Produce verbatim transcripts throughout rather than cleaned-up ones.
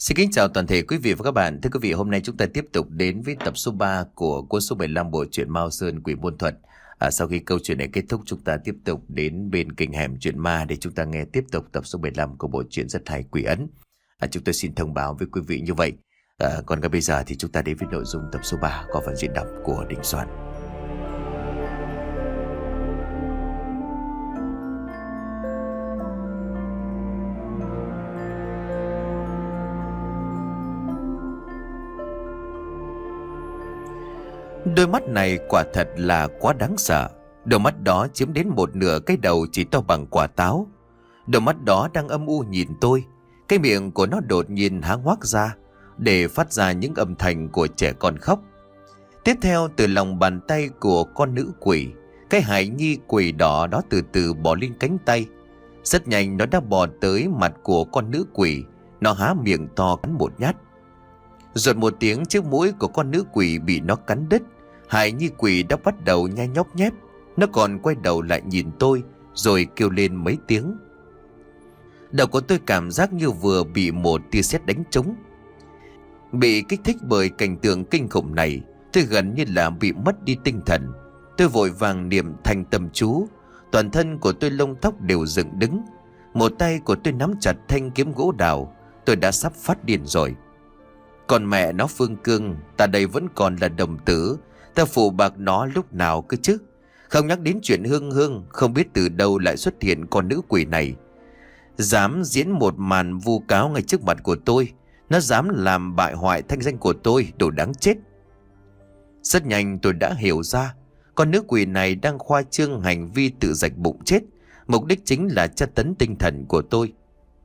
Xin kính chào toàn thể quý vị và các bạn. Thưa quý vị, hôm nay chúng ta tiếp tục đến với tập số ba của cuốn số mười lăm bộ truyện Mao Sơn Quỷ Môn Thuật. À, sau khi câu chuyện này kết thúc, chúng ta tiếp tục đến bên kênh Hẻm Chuyện Ma để chúng ta nghe tiếp tục tập số mười lăm của bộ truyện rất hay Quỷ Ấn. À, chúng tôi xin thông báo với quý vị như vậy. À, còn ngay bây giờ thì chúng ta đến với nội dung tập số ba có phần diễn đọc của Đình Soạn. Đôi mắt này quả thật là quá đáng sợ. Đôi mắt đó chiếm đến một nửa cái đầu chỉ to bằng quả táo. Đôi mắt đó đang âm u nhìn tôi. Cái miệng của nó đột nhiên há hoác ra để phát ra những âm thanh của trẻ con khóc. Tiếp theo, từ lòng bàn tay của con nữ quỷ, cái hài nhi quỷ đỏ đó từ từ bò lên cánh tay. Rất nhanh nó đã bò tới mặt của con nữ quỷ. Nó há miệng to cắn một nhát. Rồi một tiếng, chiếc mũi của con nữ quỷ bị nó cắn đứt. Hài nhi quỷ đã bắt đầu nhai nhóc nhép. Nó còn quay đầu lại nhìn tôi rồi kêu lên mấy tiếng. Đầu của tôi cảm giác như vừa bị một tia sét đánh trúng. Bị kích thích bởi cảnh tượng kinh khủng này, tôi gần như là bị mất đi tinh thần. Tôi vội vàng niệm thành tâm chú. Toàn thân của tôi lông tóc đều dựng đứng. Một tay của tôi nắm chặt thanh kiếm gỗ đào. Tôi đã sắp phát điên rồi. Còn mẹ nó Phương Cương, ta đây vẫn còn là đồng tử. Ta phụ bạc nó lúc nào cơ chứ. Không nhắc đến chuyện Hương Hương, không biết từ đâu lại xuất hiện con nữ quỷ này. Dám diễn một màn vu cáo ngay trước mặt của tôi. Nó dám làm bại hoại thanh danh của tôi, đồ đáng chết. Rất nhanh tôi đã hiểu ra. Con nữ quỷ này đang khoa trương hành vi tự rạch bụng chết. Mục đích chính là tra tấn tinh thần của tôi.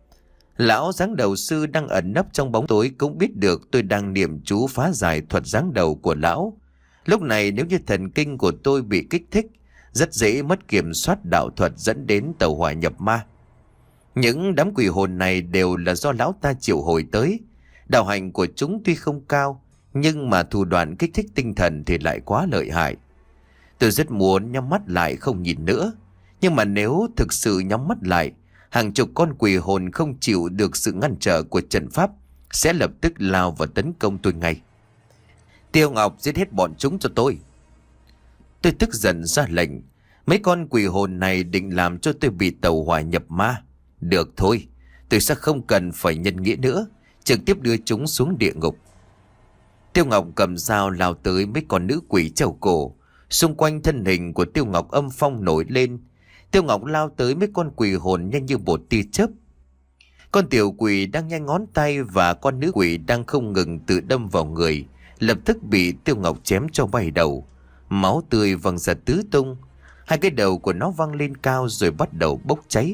Lão giáng đầu sư đang ẩn nấp trong bóng tối cũng biết được tôi đang niệm chú phá giải thuật giáng đầu của lão. Lúc này nếu như thần kinh của tôi bị kích thích, rất dễ mất kiểm soát đạo thuật dẫn đến tẩu hỏa nhập ma. Những đám quỷ hồn này đều là do lão ta triệu hồi tới. Đạo hành của chúng tuy không cao, nhưng mà thủ đoạn kích thích tinh thần thì lại quá lợi hại. Tôi rất muốn nhắm mắt lại không nhìn nữa. Nhưng mà nếu thực sự nhắm mắt lại, hàng chục con quỷ hồn không chịu được sự ngăn trở của trận pháp sẽ lập tức lao vào tấn công tôi ngay. Tiêu Ngọc, giết hết bọn chúng cho tôi. Tôi tức giận ra lệnh. Mấy con quỷ hồn này định làm cho tôi bị tẩu hỏa nhập ma. Được thôi, tôi sẽ không cần phải nhân nghĩa nữa, trực tiếp đưa chúng xuống địa ngục. Tiêu Ngọc cầm dao lao tới mấy con nữ quỷ treo cổ. Xung quanh thân hình của Tiêu Ngọc âm phong nổi lên. Tiêu Ngọc lao tới mấy con quỷ hồn nhanh như một tia chớp. Con tiểu quỷ đang nhanh ngón tay và con nữ quỷ đang không ngừng tự đâm vào người, lập tức bị Tiêu Ngọc chém cho bay đầu. Máu tươi văng ra tứ tung. Hai cái đầu của nó văng lên cao rồi bắt đầu bốc cháy.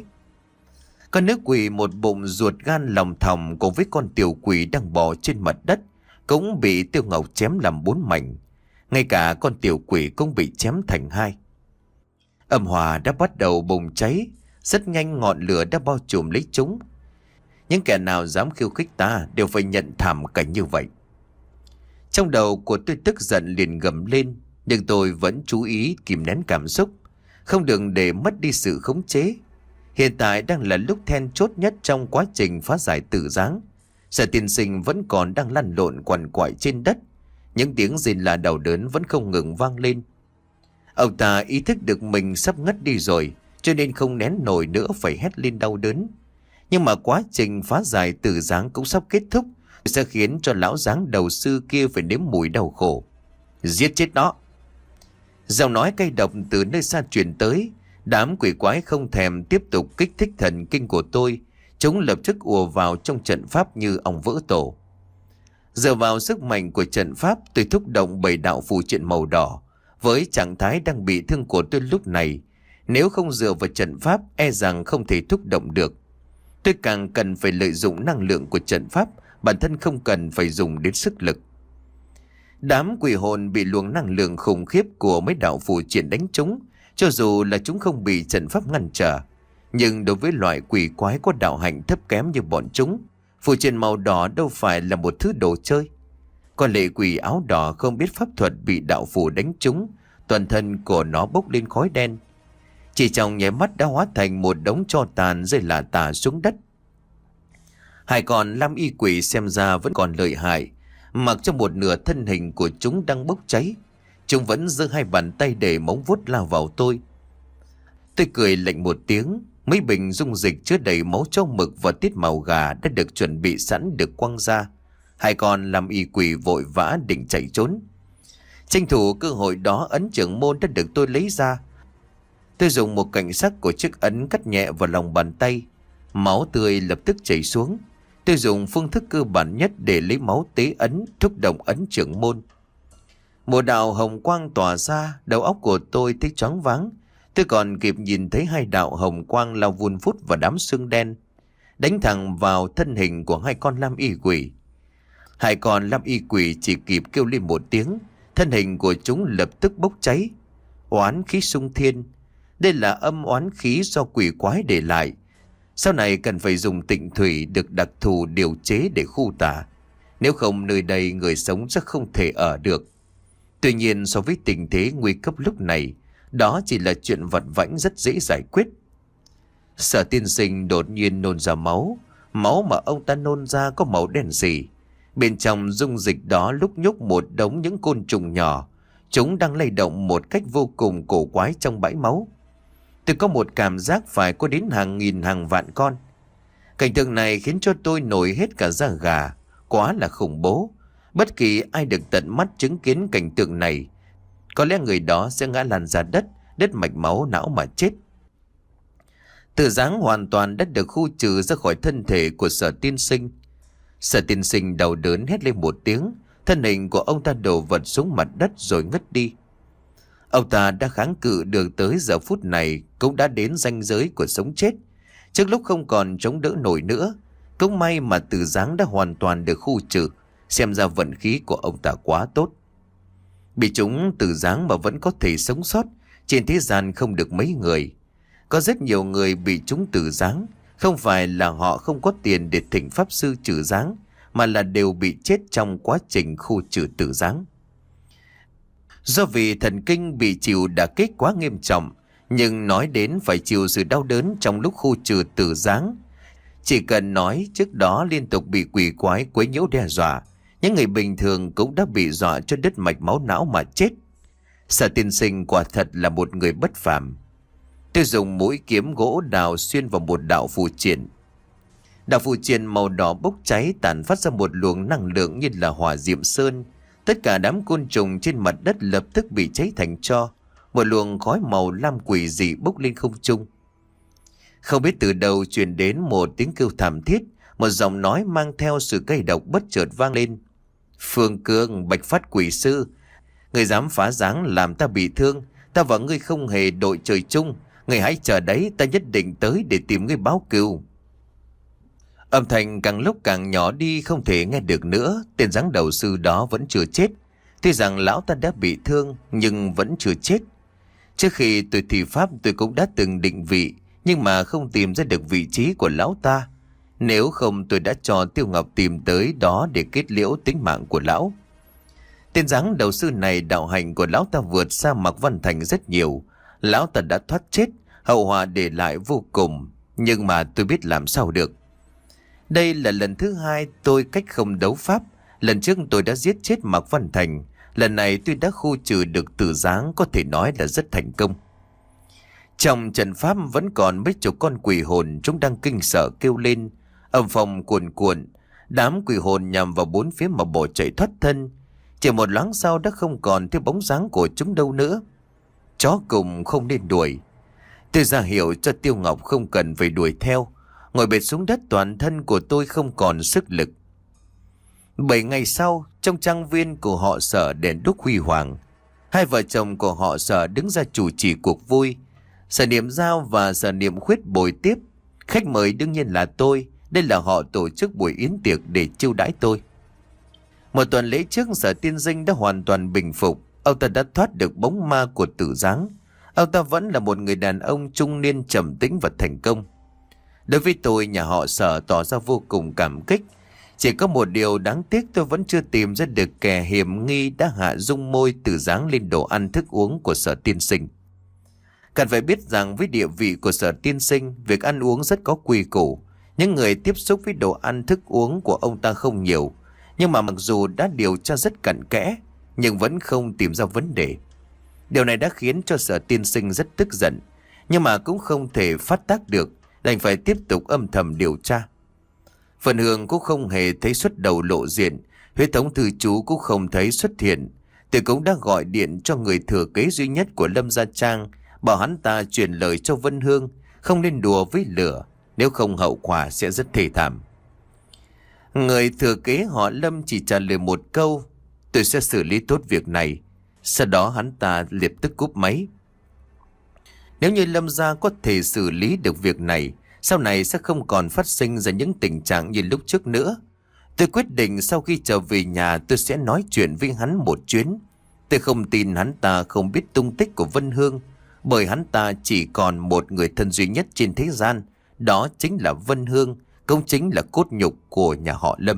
Con nữ quỷ một bụng ruột gan lòng thòng cùng với con tiểu quỷ đang bò trên mặt đất cũng bị Tiêu Ngọc chém làm bốn mảnh. Ngay cả con tiểu quỷ cũng bị chém thành hai. Âm hỏa đã bắt đầu bùng cháy. Rất nhanh ngọn lửa đã bao trùm lấy chúng. Những kẻ nào dám khiêu khích ta đều phải nhận thảm cảnh như vậy. Trong đầu của tôi tức giận liền gầm lên. Nhưng tôi vẫn chú ý kìm nén cảm xúc, không đừng để mất đi sự khống chế. Hiện tại đang là lúc then chốt nhất trong quá trình phá giải tử giáng. Sở tiên sinh vẫn còn đang lăn lộn quằn quại trên đất. Những tiếng rên la đau đớn vẫn không ngừng vang lên. Ông ta ý thức được mình sắp ngất đi rồi, cho nên không nén nổi nữa phải hét lên đau đớn. Nhưng mà quá trình phá giải tử giáng cũng sắp kết thúc, sẽ khiến cho lão giáng đầu sư kia phải nếm mùi đau khổ. Giết chết nó! Giọng nói cay độc từ nơi xa truyền tới. Đám quỷ quái không thèm tiếp tục kích thích thần kinh của tôi. Chúng lập tức ùa vào trong trận pháp như ong vỡ tổ. Dựa vào sức mạnh của trận pháp, tôi thúc động bảy đạo phù triện màu đỏ. Với trạng thái đang bị thương của tôi lúc này, nếu không dựa vào trận pháp e rằng không thể thúc động được. Tôi càng cần phải lợi dụng năng lượng của trận pháp, bản thân không cần phải dùng đến sức lực. Đám quỷ hồn bị luồng năng lượng khủng khiếp của mấy đạo phù triện đánh trúng. Cho dù là chúng không bị trận pháp ngăn trở, nhưng đối với loại quỷ quái có đạo hạnh thấp kém như bọn chúng, phù triện màu đỏ đâu phải là một thứ đồ chơi. Con lệ quỷ áo đỏ không biết pháp thuật bị đạo phù đánh trúng, toàn thân của nó bốc lên khói đen. Chỉ trong nháy mắt đã hóa thành một đống tro tàn rơi lả tả xuống đất. Hai con lam y quỷ xem ra vẫn còn lợi hại, mặc cho một nửa thân hình của chúng đang bốc cháy. Chúng vẫn giơ hai bàn tay để móng vuốt lao vào tôi. Tôi cười lạnh một tiếng. Mấy bình dung dịch chứa đầy máu trâu mực và tiết màu gà đã được chuẩn bị sẵn được quăng ra. Hai con làm y quỷ vội vã định chạy trốn. Tranh thủ cơ hội đó, ấn trưởng môn đã được tôi lấy ra. Tôi dùng một cạnh sắc của chiếc ấn cắt nhẹ vào lòng bàn tay. Máu tươi lập tức chảy xuống. Tôi dùng phương thức cơ bản nhất để lấy máu tế ấn, thúc động ấn trưởng môn. Một đạo hồng quang tỏa ra, đầu óc của tôi thấy choáng váng. Tôi còn kịp nhìn thấy hai đạo hồng quang lao vun vút vào đám xương đen, đánh thẳng vào thân hình của hai con lam y quỷ. Hai con lam y quỷ chỉ kịp kêu lên một tiếng, thân hình của chúng lập tức bốc cháy. Oán khí xung thiên. Đây là âm oán khí do quỷ quái để lại. Sau này cần phải dùng tịnh thủy được đặc thù điều chế để khu tà. Nếu không nơi đây người sống sẽ không thể ở được. Tuy nhiên so với tình thế nguy cấp lúc này, đó chỉ là chuyện vặt vãnh rất dễ giải quyết. Sở tiên sinh đột nhiên nôn ra máu. Máu mà ông ta nôn ra có màu đen sì. Bên trong dung dịch đó lúc nhúc một đống những côn trùng nhỏ. Chúng đang lay động một cách vô cùng cổ quái trong bãi máu. Tôi có một cảm giác phải có đến hàng nghìn hàng vạn con. Cảnh tượng này khiến cho tôi nổi hết cả da gà. Quá là khủng bố. Bất kỳ ai được tận mắt chứng kiến cảnh tượng này, có lẽ người đó sẽ ngã lăn ra đất, đứt mạch máu não mà chết. Tử giáng hoàn toàn đã được khu trừ ra khỏi thân thể của Sở tiên sinh. Sở tiên sinh đau đớn hét lên một tiếng, thân hình của ông ta đổ vật xuống mặt đất rồi ngất đi. Ông ta đã kháng cự được tới giờ phút này cũng đã đến ranh giới của sống chết. Trước lúc không còn chống đỡ nổi nữa, cũng may mà tử giáng đã hoàn toàn được khu trừ. Xem ra vận khí của ông ta quá tốt. Bị chúng tử giáng mà vẫn có thể sống sót, trên thế gian không được mấy người. Có rất nhiều người bị chúng tử giáng, không phải là họ không có tiền để thỉnh pháp sư trừ giáng, mà là đều bị chết trong quá trình khu trừ tử giáng. Do vì thần kinh bị chịu đả kích quá nghiêm trọng, nhưng nói đến phải chịu sự đau đớn trong lúc khu trừ tử giáng, chỉ cần nói trước đó liên tục bị quỷ quái quấy nhiễu đe dọa, những người bình thường cũng đã bị dọa cho đứt mạch máu não mà chết. Sở tiên sinh quả thật là một người bất phàm. Tôi dùng mũi kiếm gỗ đào xuyên vào một đạo phù triện. Đạo phù triện màu đỏ bốc cháy tản phát ra một luồng năng lượng như là hỏa diệm sơn. Tất cả đám côn trùng trên mặt đất lập tức bị cháy thành tro. Một luồng khói màu lam quỷ dị bốc lên không trung. Không biết từ đâu truyền đến một tiếng kêu thảm thiết, một giọng nói mang theo sự cay độc bất chợt vang lên. Phương Cương, Bạch Phát quỷ sư, người dám phá giáng làm ta bị thương, ta và ngươi không hề đội trời chung, ngươi hãy chờ đấy, ta nhất định tới để tìm ngươi báo cừu. Âm thanh càng lúc càng nhỏ đi, không thể nghe được nữa. Tên giáng đầu sư đó vẫn chưa chết. Tuy rằng lão ta đã bị thương nhưng vẫn chưa chết. Trước khi tôi thi pháp tôi cũng đã từng định vị, nhưng mà không tìm ra được vị trí của lão ta. Nếu không tôi đã cho Tiêu Ngọc tìm tới đó để kết liễu tính mạng của lão. Tên giáng đầu sư này đạo hành của lão ta vượt xa Mạc Văn Thành rất nhiều. Lão ta đã thoát chết, hậu họa để lại vô cùng. Nhưng mà tôi biết làm sao được. Đây là lần thứ hai tôi cách không đấu pháp. Lần trước tôi đã giết chết Mạc Văn Thành. Lần này tôi đã khu trừ được tử giáng, có thể nói là rất thành công. Trong trận pháp vẫn còn mấy chục con quỷ hồn, chúng đang kinh sợ kêu lên, âm phong cuồn cuộn. Đám quỷ hồn nhằm vào bốn phía mà bỏ chạy thoát thân. Chỉ một loáng sau đã không còn thấy bóng dáng của chúng đâu nữa. Chó cùng không nên đuổi. Tôi ra hiệu cho Tiêu Ngọc không cần phải đuổi theo. Ngồi bệt xuống đất, toàn thân của tôi không còn sức lực. Bảy ngày sau, trong trang viên của họ Sở đèn đuốc huy hoàng. Hai vợ chồng của họ Sở đứng ra chủ trì cuộc vui. Sở Niệm Giao và Sở Niệm Khuyết bồi tiếp. Khách mời đương nhiên là tôi. Đây là họ tổ chức buổi yến tiệc để chiêu đãi tôi. Một tuần lễ trước, Sở Tiên Sinh đã hoàn toàn bình phục. Ông ta đã thoát được bóng ma của tử giáng. Ông ta vẫn là một người đàn ông trung niên trầm tĩnh và thành công. Đối với tôi, nhà họ Sở tỏ ra vô cùng cảm kích. Chỉ có một điều đáng tiếc, tôi vẫn chưa tìm ra được kẻ hiểm nghi đã hạ dung môi tử giáng lên đồ ăn thức uống của Sở Tiên Sinh. Cần phải biết rằng với địa vị của Sở Tiên Sinh, việc ăn uống rất có quy củ. Những người tiếp xúc với đồ ăn thức uống của ông ta không nhiều, nhưng mà mặc dù đã điều tra rất cặn kẽ, nhưng vẫn không tìm ra vấn đề. Điều này đã khiến cho Sở Tiên Sinh rất tức giận, nhưng mà cũng không thể phát tác được, đành phải tiếp tục âm thầm điều tra. Phần Hương cũng không hề thấy xuất đầu lộ diện, huyết thống thư chú cũng không thấy xuất hiện. Tôi cũng đã gọi điện cho người thừa kế duy nhất của Lâm Gia Trang, bảo hắn ta truyền lời cho Vân Hương không nên đùa với lửa, nếu không hậu quả sẽ rất thê thảm. Người thừa kế họ Lâm chỉ trả lời một câu: tôi sẽ xử lý tốt việc này. Sau đó hắn ta lập tức cúp máy. Nếu như Lâm gia có thể xử lý được việc này, sau này sẽ không còn phát sinh ra những tình trạng như lúc trước nữa. Tôi quyết định sau khi trở về nhà tôi sẽ nói chuyện với hắn một chuyến. Tôi không tin hắn ta không biết tung tích của Vân Hương, bởi hắn ta chỉ còn một người thân duy nhất trên thế gian, đó chính là Vân Hương, cũng chính là cốt nhục của nhà họ Lâm.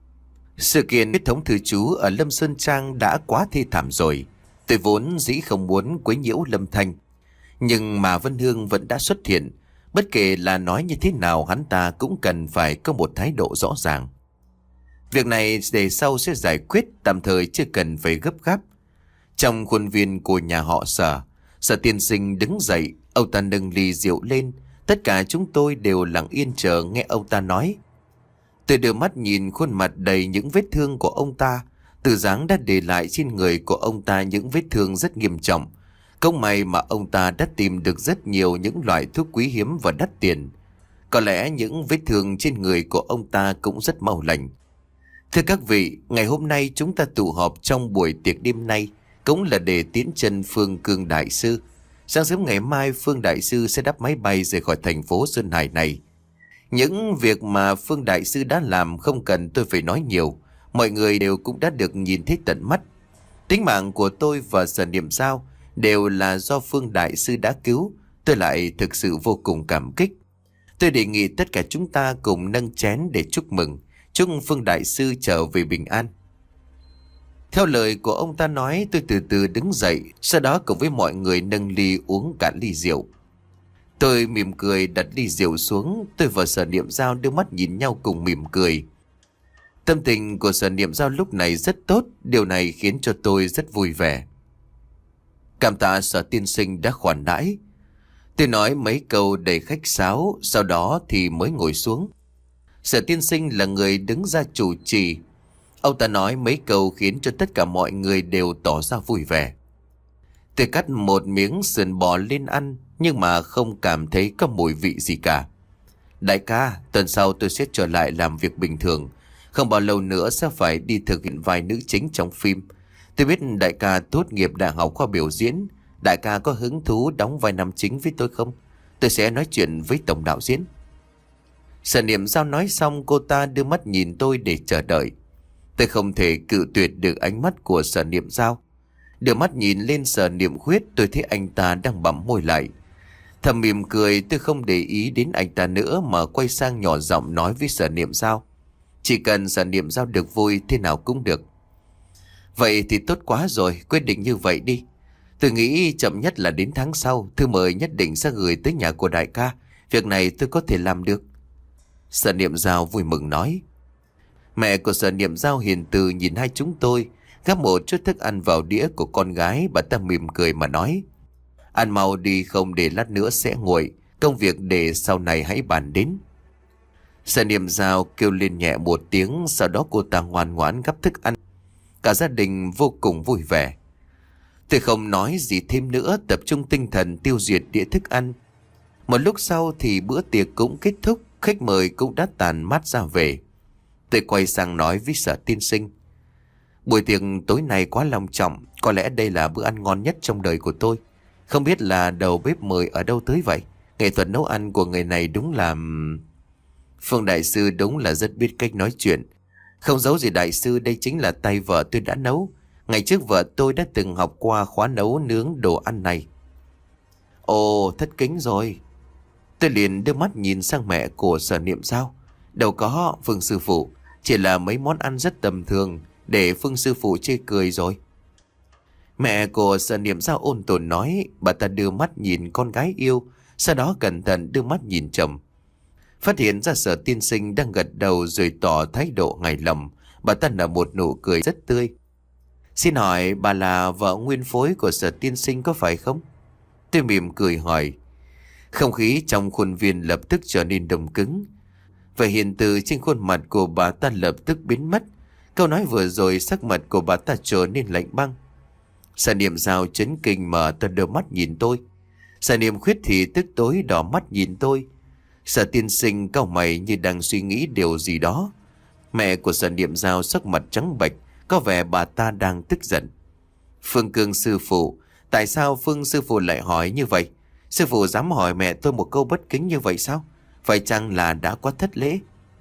Sự kiện huyết thống thư chú ở Lâm Sơn Trang đã quá thê thảm rồi. Tôi vốn dĩ không muốn quấy nhiễu Lâm Thanh, nhưng mà Vân Hương vẫn đã xuất hiện. Bất kể là nói như thế nào, hắn ta cũng cần phải có một thái độ rõ ràng. Việc này để sau sẽ giải quyết, tạm thời chưa cần phải gấp gáp. Trong khuôn viên của nhà họ Sở, Sở Tiên Sinh đứng dậy, ông ta nâng ly rượu lên. Tất cả chúng tôi đều lặng yên chờ nghe ông ta nói. Tôi đưa mắt nhìn khuôn mặt đầy những vết thương của ông ta. Từ dáng đã để lại trên người của ông ta những vết thương rất nghiêm trọng. Không may mà ông ta đã tìm được rất nhiều những loại thuốc quý hiếm và đắt tiền. Có lẽ những vết thương trên người của ông ta cũng rất mau lành. Thưa các vị, ngày hôm nay chúng ta tụ họp trong buổi tiệc đêm nay cũng là để tiễn chân Phương Cương Đại Sư. Sáng sớm ngày mai Phương Đại Sư sẽ đáp máy bay rời khỏi thành phố Sơn Hải này. Những việc mà Phương Đại Sư đã làm không cần tôi phải nói nhiều. Mọi người đều cũng đã được nhìn thấy tận mắt. Tính mạng của tôi và Sở Niệm Giao đều là do Phương Đại Sư đã cứu. Tôi lại thực sự vô cùng cảm kích. Tôi đề nghị tất cả chúng ta cùng nâng chén để chúc mừng, chúc Phương Đại Sư trở về bình an. Theo lời của ông ta nói, tôi từ từ đứng dậy, sau đó cùng với mọi người nâng ly uống cả ly rượu. Tôi mỉm cười đặt ly rượu xuống. Tôi và Sở Niệm Giao đưa mắt nhìn nhau cùng mỉm cười. Tâm tình của Sở Niệm Giao lúc này rất tốt. Điều này khiến cho tôi rất vui vẻ. Cảm tạ Sở Tiên Sinh đã khoản đãi. Tôi nói mấy câu đầy khách sáo, sau đó thì mới ngồi xuống. Sở Tiên Sinh là người đứng ra chủ trì. Ông ta nói mấy câu khiến cho tất cả mọi người đều tỏ ra vui vẻ. Tôi cắt một miếng sườn bò lên ăn, nhưng mà không cảm thấy có mùi vị gì cả. Đại ca, tuần sau tôi sẽ trở lại làm việc bình thường. Không bao lâu nữa sẽ phải đi thực hiện vai nữ chính trong phim. Tôi biết đại ca tốt nghiệp đại học khoa biểu diễn. Đại ca có hứng thú đóng vai nam chính với tôi không? Tôi sẽ nói chuyện với tổng đạo diễn. Sở Niệm Giao nói xong, cô ta đưa mắt nhìn tôi để chờ đợi. Tôi không thể cự tuyệt được ánh mắt của Sở Niệm Giao. Đưa mắt nhìn lên Sở Niệm Khuyết, tôi thấy anh ta đang bặm môi lại. Thầm mỉm cười, tôi không để ý đến anh ta nữa mà quay sang nhỏ giọng nói với Sở Niệm Giao. Chỉ cần Sở Niệm Giao được vui thế nào cũng được. Vậy thì tốt quá rồi, quyết định như vậy đi. Tôi nghĩ chậm nhất là đến tháng sau, thư mời nhất định sẽ gửi tới nhà của đại ca. Việc này tôi có thể làm được. Sở Niệm Giao vui mừng nói. Mẹ của Sở Niệm Giao hiền từ nhìn hai chúng tôi, gắp một chút thức ăn vào đĩa của con gái. Bà ta mỉm cười mà nói. Ăn mau đi, không để lát nữa sẽ nguội. Công việc để sau này hãy bàn đến. Sở Niệm Giao kêu lên nhẹ một tiếng, sau đó cô ta ngoan ngoãn gắp thức ăn. Cả gia đình vô cùng vui vẻ. Tôi không nói gì thêm nữa, tập trung tinh thần tiêu diệt đĩa thức ăn. Một lúc sau thì bữa tiệc cũng kết thúc, khách mời cũng đã tàn mát ra về. Tôi quay sang nói với Sở Tiên Sinh. Buổi tiệc tối nay quá long trọng, có lẽ đây là bữa ăn ngon nhất trong đời của tôi. Không biết là đầu bếp mời ở đâu tới vậy? Nghệ thuật nấu ăn của người này đúng là... Phương Đại Sư đúng là rất biết cách nói chuyện. Không giấu gì đại sư, đây chính là tay vợ tôi đã nấu. Ngày trước vợ tôi đã từng học qua khóa nấu nướng đồ ăn này. Ồ, thất kính rồi. Tôi liền đưa mắt nhìn sang mẹ của Sở Niệm Giao. Đâu có, Phương sư phụ, chỉ là mấy món ăn rất tầm thường để Phương sư phụ chê cười rồi. Mẹ của Sở Niệm Giao ôn tồn nói. Bà ta đưa mắt nhìn con gái yêu, sau đó cẩn thận đưa mắt nhìn chồng. Phát hiện ra Sở tiên sinh đang gật đầu rồi tỏ thái độ hài lòng, bà ta nở một nụ cười rất tươi. Xin hỏi bà là vợ nguyên phối của Sở tiên sinh có phải không? Tôi mỉm cười hỏi. Không khí trong khuôn viên lập tức trở nên đông cứng. Và hiện từ trên khuôn mặt của bà ta lập tức biến mất. Câu nói vừa rồi sắc mặt của bà ta trở nên lạnh băng. Sở Niệm Giao chấn kinh mở to đôi mắt nhìn tôi. Sở Niệm Khuyết thì tức tối đỏ mắt nhìn tôi. Sở tiên sinh cau mày như đang suy nghĩ điều gì đó. Mẹ của Sở Niệm Giao sắc mặt trắng bệch, có vẻ bà ta đang tức giận. Phương Cương sư phụ, tại sao Phương sư phụ lại hỏi như vậy? Sư phụ dám hỏi mẹ tôi một câu bất kính như vậy sao? Phải chăng là đã quá thất lễ?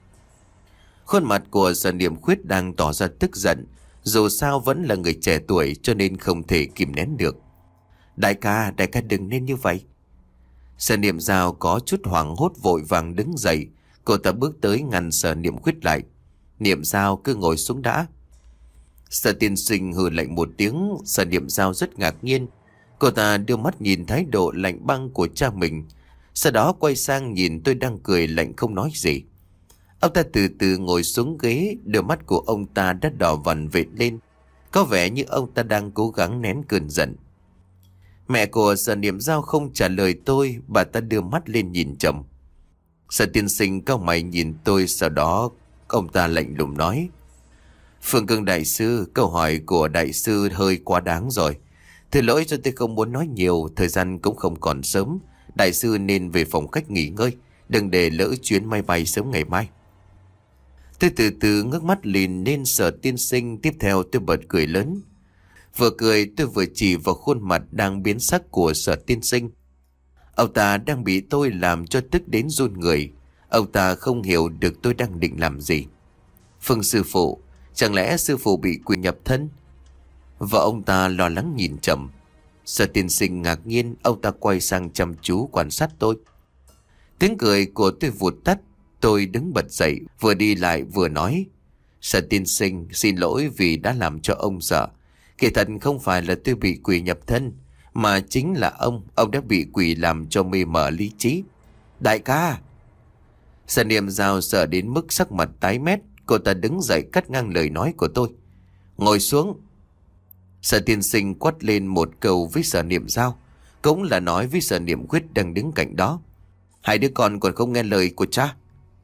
Khuôn mặt của Sở Niệm Khuyết đang tỏ ra tức giận. Dù sao vẫn là người trẻ tuổi cho nên không thể kìm nén được. Đại ca, đại ca đừng nên như vậy. Sở Niệm Giao có chút hoảng hốt vội vàng đứng dậy. Cô ta bước tới ngăn Sở Niệm Khuyết lại. Niệm Giao cứ ngồi xuống đã. Sở tiên sinh hừ lạnh một tiếng. Sở Niệm Giao rất ngạc nhiên. Cô ta đưa mắt nhìn thái độ lạnh băng của cha mình. Sau đó quay sang nhìn tôi đang cười lạnh không nói gì. Ông ta từ từ ngồi xuống ghế. Đôi mắt của ông ta đã đỏ vằn vệt lên. Có vẻ như ông ta đang cố gắng nén cơn giận. Mẹ của Sở Niệm Giao không trả lời tôi. Bà ta đưa mắt lên nhìn chồng. Sở tiên sinh cau mày nhìn tôi. Sau đó ông ta lạnh lùng nói. Phương Cương đại sư, câu hỏi của đại sư hơi quá đáng rồi. Thứ lỗi cho tôi không muốn nói nhiều. Thời gian cũng không còn sớm. Đại sư nên về phòng khách nghỉ ngơi. Đừng để lỡ chuyến máy bay sớm ngày mai. Tôi từ từ ngước mắt nhìn lên Sở tiên sinh. Tiếp theo tôi bật cười lớn. Vừa cười tôi vừa chỉ vào khuôn mặt đang biến sắc của Sở tiên sinh. Ông ta đang bị tôi làm cho tức đến run người. Ông ta không hiểu được tôi đang định làm gì. Phương sư phụ, chẳng lẽ sư phụ bị quỷ nhập thân? Vợ ông ta lo lắng nhìn chồng. Sở tiên sinh ngạc nhiên. Ông ta quay sang chăm chú quan sát tôi. Tiếng cười của tôi vụt tắt. Tôi đứng bật dậy, vừa đi lại vừa nói. Sở tiên sinh xin lỗi vì đã làm cho ông sợ. Kỳ thật không phải là tôi bị quỷ nhập thân, mà chính là ông. Ông đã bị quỷ làm cho mê mờ lý trí. Đại ca! Sở Niệm Giao sợ đến mức sắc mặt tái mét. Cô ta đứng dậy cắt ngang lời nói của tôi. Ngồi xuống. Sở tiên sinh quát lên một câu với Sở Niệm Giao, cũng là nói với Sở Niệm Khuyết đang đứng cạnh đó. Hai đứa con còn không nghe lời của cha.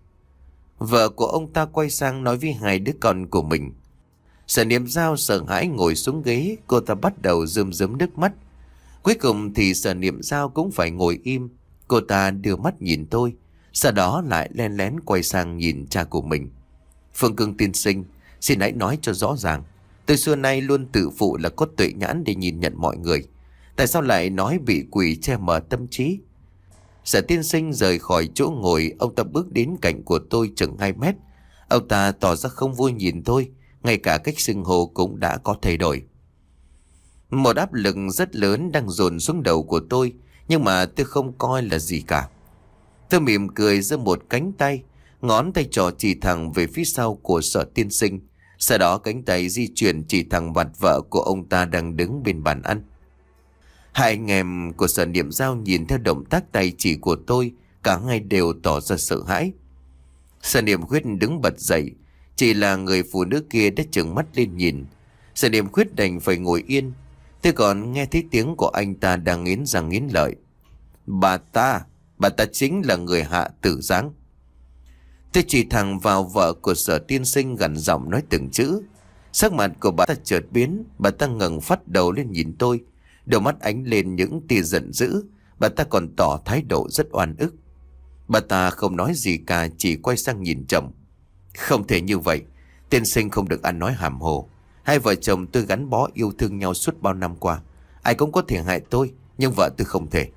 Vợ của ông ta quay sang nói với hai đứa con của mình. Sở Niệm Giao sợ hãi ngồi xuống ghế. Cô ta bắt đầu rơm rớm nước mắt. Cuối cùng thì Sở Niệm Giao cũng phải ngồi im. Cô ta đưa mắt nhìn tôi, sau đó lại len lén quay sang nhìn cha của mình. Phương Cương tiên sinh, xin hãy nói cho rõ ràng. Tôi xưa nay luôn tự phụ là có tuệ nhãn để nhìn nhận mọi người. Tại sao lại nói bị quỷ che mờ tâm trí? Sở tiên sinh rời khỏi chỗ ngồi. Ông ta bước đến cạnh của tôi chừng hai mét. Ông ta tỏ ra không vui nhìn tôi. Ngay cả cách xưng hô cũng đã có thay đổi. Một áp lực rất lớn đang dồn xuống đầu của tôi. Nhưng mà tôi không coi là gì cả. Tôi mỉm cười giơ một cánh tay. Ngón tay trỏ chỉ thẳng về phía sau của Sở tiên sinh. Sau đó cánh tay di chuyển chỉ thẳng mặt vợ của ông ta đang đứng bên bàn ăn. Hai anh em của Sở Niệm Giao nhìn theo động tác tay chỉ của tôi. Cả hai đều tỏ ra sợ hãi. Sở Niệm Khuyết đứng bật dậy. Chỉ là người phụ nữ kia đã trừng mắt lên nhìn. Sở Niệm Khuyết đành phải ngồi yên. Tôi còn nghe thấy tiếng của anh ta đang nghiến răng nghiến lợi. Bà ta, bà ta chính là người hạ tử giáng. Tôi chỉ thẳng vào vợ của Sở tiên sinh gằn giọng nói từng chữ. Sắc mặt của bà ta chợt biến. Bà ta ngẩng phát đầu lên nhìn tôi. Đôi mắt ánh lên những tia giận dữ. Bà ta còn tỏ thái độ rất oan ức. Bà ta không nói gì cả, chỉ quay sang nhìn chồng. Không thể như vậy. Tiên sinh không được ăn nói hàm hồ. Hai vợ chồng tôi gắn bó yêu thương nhau suốt bao năm qua. Ai cũng có thể hại tôi, nhưng vợ tôi không thể.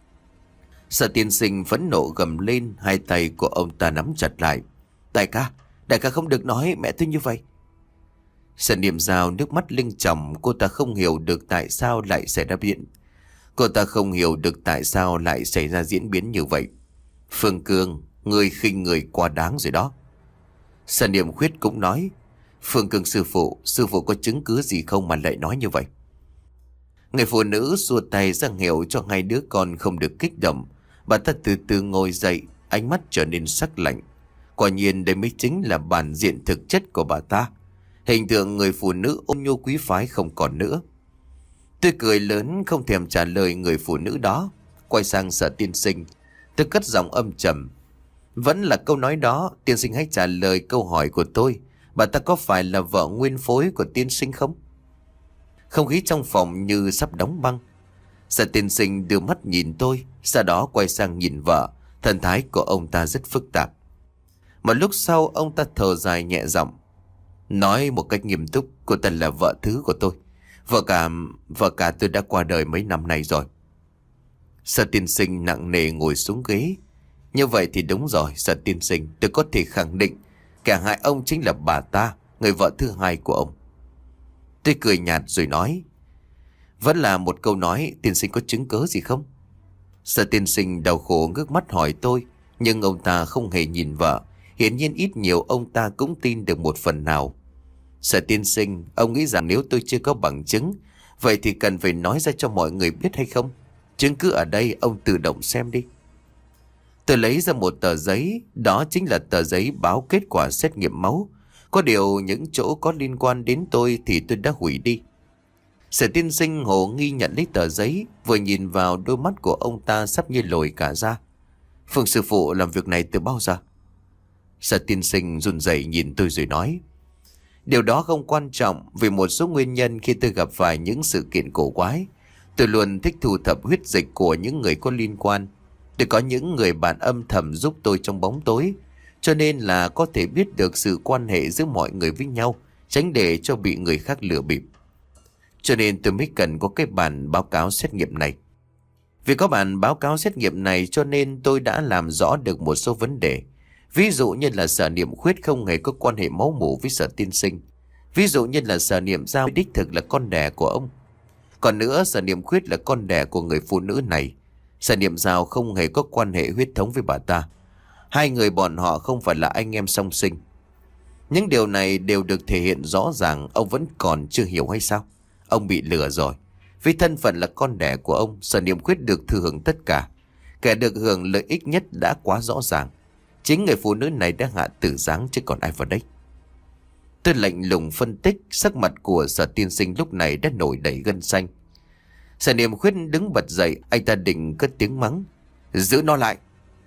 Sở tiên sinh phẫn nộ gầm lên. Hai tay của ông ta nắm chặt lại. Đại ca, đại ca không được nói mẹ tôi như vậy. Sở Niệm Giao nước mắt lưng tròng. Cô ta không hiểu được tại sao lại xảy ra biến. Cô ta không hiểu được tại sao lại xảy ra diễn biến như vậy. Phương Cương, ngươi khinh người quá đáng rồi đó. Sở Niệm Khuyết cũng nói. Phương Cương sư phụ, sư phụ có chứng cứ gì không mà lại nói như vậy? Người phụ nữ xua tay ra hiệu cho hai đứa con không được kích động. Bà ta từ từ ngồi dậy. ánh mắt trở nên sắc lạnh. Quả nhiên đây mới chính là bản diện thực chất của bà ta. Hình tượng người phụ nữ ôn nhu quý phái không còn nữa. Tôi cười lớn không thèm trả lời người phụ nữ đó. Quay sang Sở tiên sinh, tôi cất giọng âm trầm. Vẫn là câu nói đó, tiên sinh hãy trả lời câu hỏi của tôi. Bà ta có phải là vợ nguyên phối của tiên sinh không? Không khí trong phòng như sắp đóng băng. Sở tiên sinh đưa mắt nhìn tôi, sau đó quay sang nhìn vợ. Thần thái của ông ta rất phức tạp. Một lúc sau ông ta thở dài nhẹ giọng, nói một cách nghiêm túc, cô ta là vợ thứ của tôi. Vợ cả, vợ cả tôi đã qua đời mấy năm nay rồi. Sở tiên sinh nặng nề ngồi xuống ghế. Như vậy thì đúng rồi, Sở tiên sinh, tôi có thể khẳng định cả hai ông chính là bà ta, người vợ thứ hai của ông. Tôi cười nhạt rồi nói, vẫn là một câu nói, tiên sinh có chứng cớ gì không? Sở tiên sinh đau khổ ngước mắt hỏi tôi, nhưng ông ta không hề nhìn vợ. Hiển nhiên ít nhiều ông ta cũng tin được một phần nào. Sở tiên sinh, ông nghĩ rằng nếu tôi chưa có bằng chứng, vậy thì cần phải nói ra cho mọi người biết hay không? Chứng cứ ở đây, ông tự động xem đi. Tôi lấy ra một tờ giấy, đó chính là tờ giấy báo kết quả xét nghiệm máu. Có điều những chỗ có liên quan đến tôi thì tôi đã hủy đi. Sở tiên sinh hồ nghi nhận lấy tờ giấy, vừa nhìn vào đôi mắt của ông ta sắp như lồi cả ra. Phương sư phụ làm việc này từ bao giờ? Sở tiên sinh run rẩy nhìn tôi rồi nói, điều đó không quan trọng, vì một số nguyên nhân khi tôi gặp phải những sự kiện cổ quái. Tôi luôn thích thu thập huyết dịch của những người có liên quan. Tôi có những người bạn âm thầm giúp tôi trong bóng tối, cho nên là có thể biết được sự quan hệ giữa mọi người với nhau, tránh để cho bị người khác lừa bịp. Cho nên tôi mới cần có cái bản báo cáo xét nghiệm này. Vì có bản báo cáo xét nghiệm này cho nên tôi đã làm rõ được một số vấn đề. Ví dụ như là Sở Niệm Khuyết không hề có quan hệ máu mủ với Sở tiên sinh. Ví dụ như là Sở Niệm Giao đích thực là con đẻ của ông. Còn nữa, Sở Niệm Khuyết là con đẻ của người phụ nữ này. Sở Niệm Giao không hề có quan hệ huyết thống với bà ta. Hai người bọn họ không phải là anh em song sinh. Những điều này đều được thể hiện rõ ràng. Ông vẫn còn chưa hiểu hay sao? Ông bị lừa rồi. Vì thân phận là con đẻ của ông, Sở Niệm Khuyết được thừa hưởng tất cả. Kẻ được hưởng lợi ích nhất đã quá rõ ràng. Chính người phụ nữ này đã hạ tử giáng chứ còn ai vào đây. Tôi lạnh lùng phân tích, sắc mặt của Sở tiên sinh lúc này đã nổi đầy gân xanh. Sở Niệm Khuyết đứng bật dậy, anh ta định cất tiếng mắng, giữ nó lại.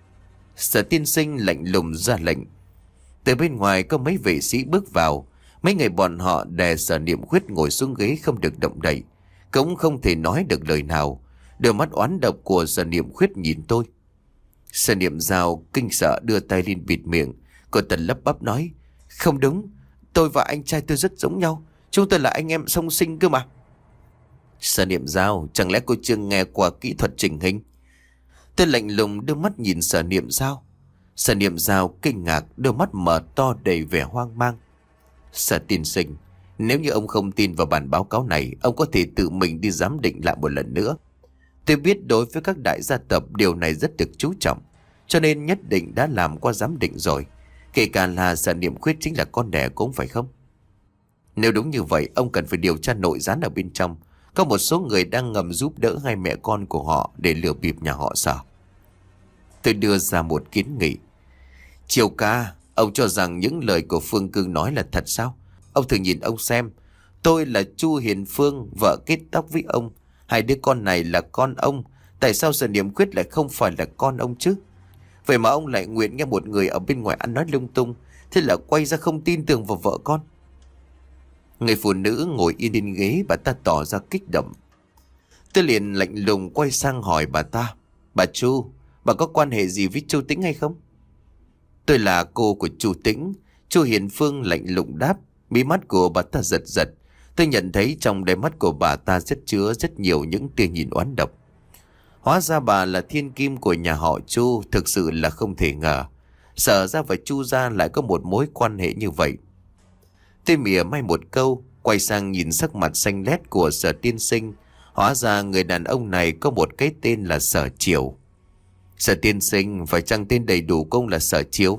Sở tiên sinh lạnh lùng ra lệnh. Từ bên ngoài có mấy vệ sĩ bước vào. Mấy người bọn họ đè Sở Niệm Khuyết ngồi xuống ghế không được động đậy, cũng không thể nói được lời nào. Đôi mắt oán độc của Sở Niệm Khuyết nhìn tôi. Sở Niệm Giao kinh sợ đưa tay lên bịt miệng. Cô ta lắp bắp nói, không đúng, tôi và anh trai tôi rất giống nhau. Chúng tôi là anh em song sinh cơ mà. Sở Niệm Giao, chẳng lẽ cô chưa nghe qua kỹ thuật chỉnh hình? Tôi lạnh lùng đưa mắt nhìn Sở Niệm Giao. Sở Niệm Giao kinh ngạc, đôi mắt mở to đầy vẻ hoang mang. Sở tiên sinh, nếu như ông không tin vào bản báo cáo này, ông có thể tự mình đi giám định lại một lần nữa. Tôi biết đối với các đại gia tộc điều này rất được chú trọng, cho nên nhất định đã làm qua giám định rồi. Kể cả là Sở Niệm Khuyết chính là con đẻ cũng phải không? Nếu đúng như vậy, ông cần phải điều tra nội gián ở bên trong. Có một số người đang ngầm giúp đỡ hai mẹ con của họ để lừa bịp nhà họ Sở. Tôi đưa ra một kiến nghị. Triều ca, ông cho rằng những lời của Phương Cương nói là thật sao? Ông thử nhìn ông xem. Tôi là Chu Hiền Phương, vợ kết tóc với ông. Hai đứa con này là con ông. Tại sao Sở Niệm Khuyết lại không phải là con ông chứ? Vậy mà ông lại nguyện nghe một người ở bên ngoài ăn nói lung tung. Thế là quay ra không tin tưởng vào vợ con. Người phụ nữ ngồi yên trên ghế, bà ta tỏ ra kích động. Tôi liền lạnh lùng quay sang hỏi bà ta, bà Chu, bà có quan hệ gì với Chu Tĩnh hay không? Tôi là cô của Chu Tĩnh. Chu Hiền Phương lạnh lùng đáp. Mí mắt của bà ta giật giật. Tôi nhận thấy trong đáy mắt của bà ta rất chứa rất nhiều những tia nhìn oán độc. Hóa ra bà là thiên kim của nhà họ Chu, thực sự là không thể ngờ. Sở ra và Chu gia lại có một mối quan hệ như vậy. Tôi mỉa mai một câu, quay sang nhìn sắc mặt xanh lét của Sở tiên sinh. Hóa ra người đàn ông này có một cái tên là Sở Triều. Sở tiên sinh, phải chăng tên đầy đủ của ông là Sở Triều?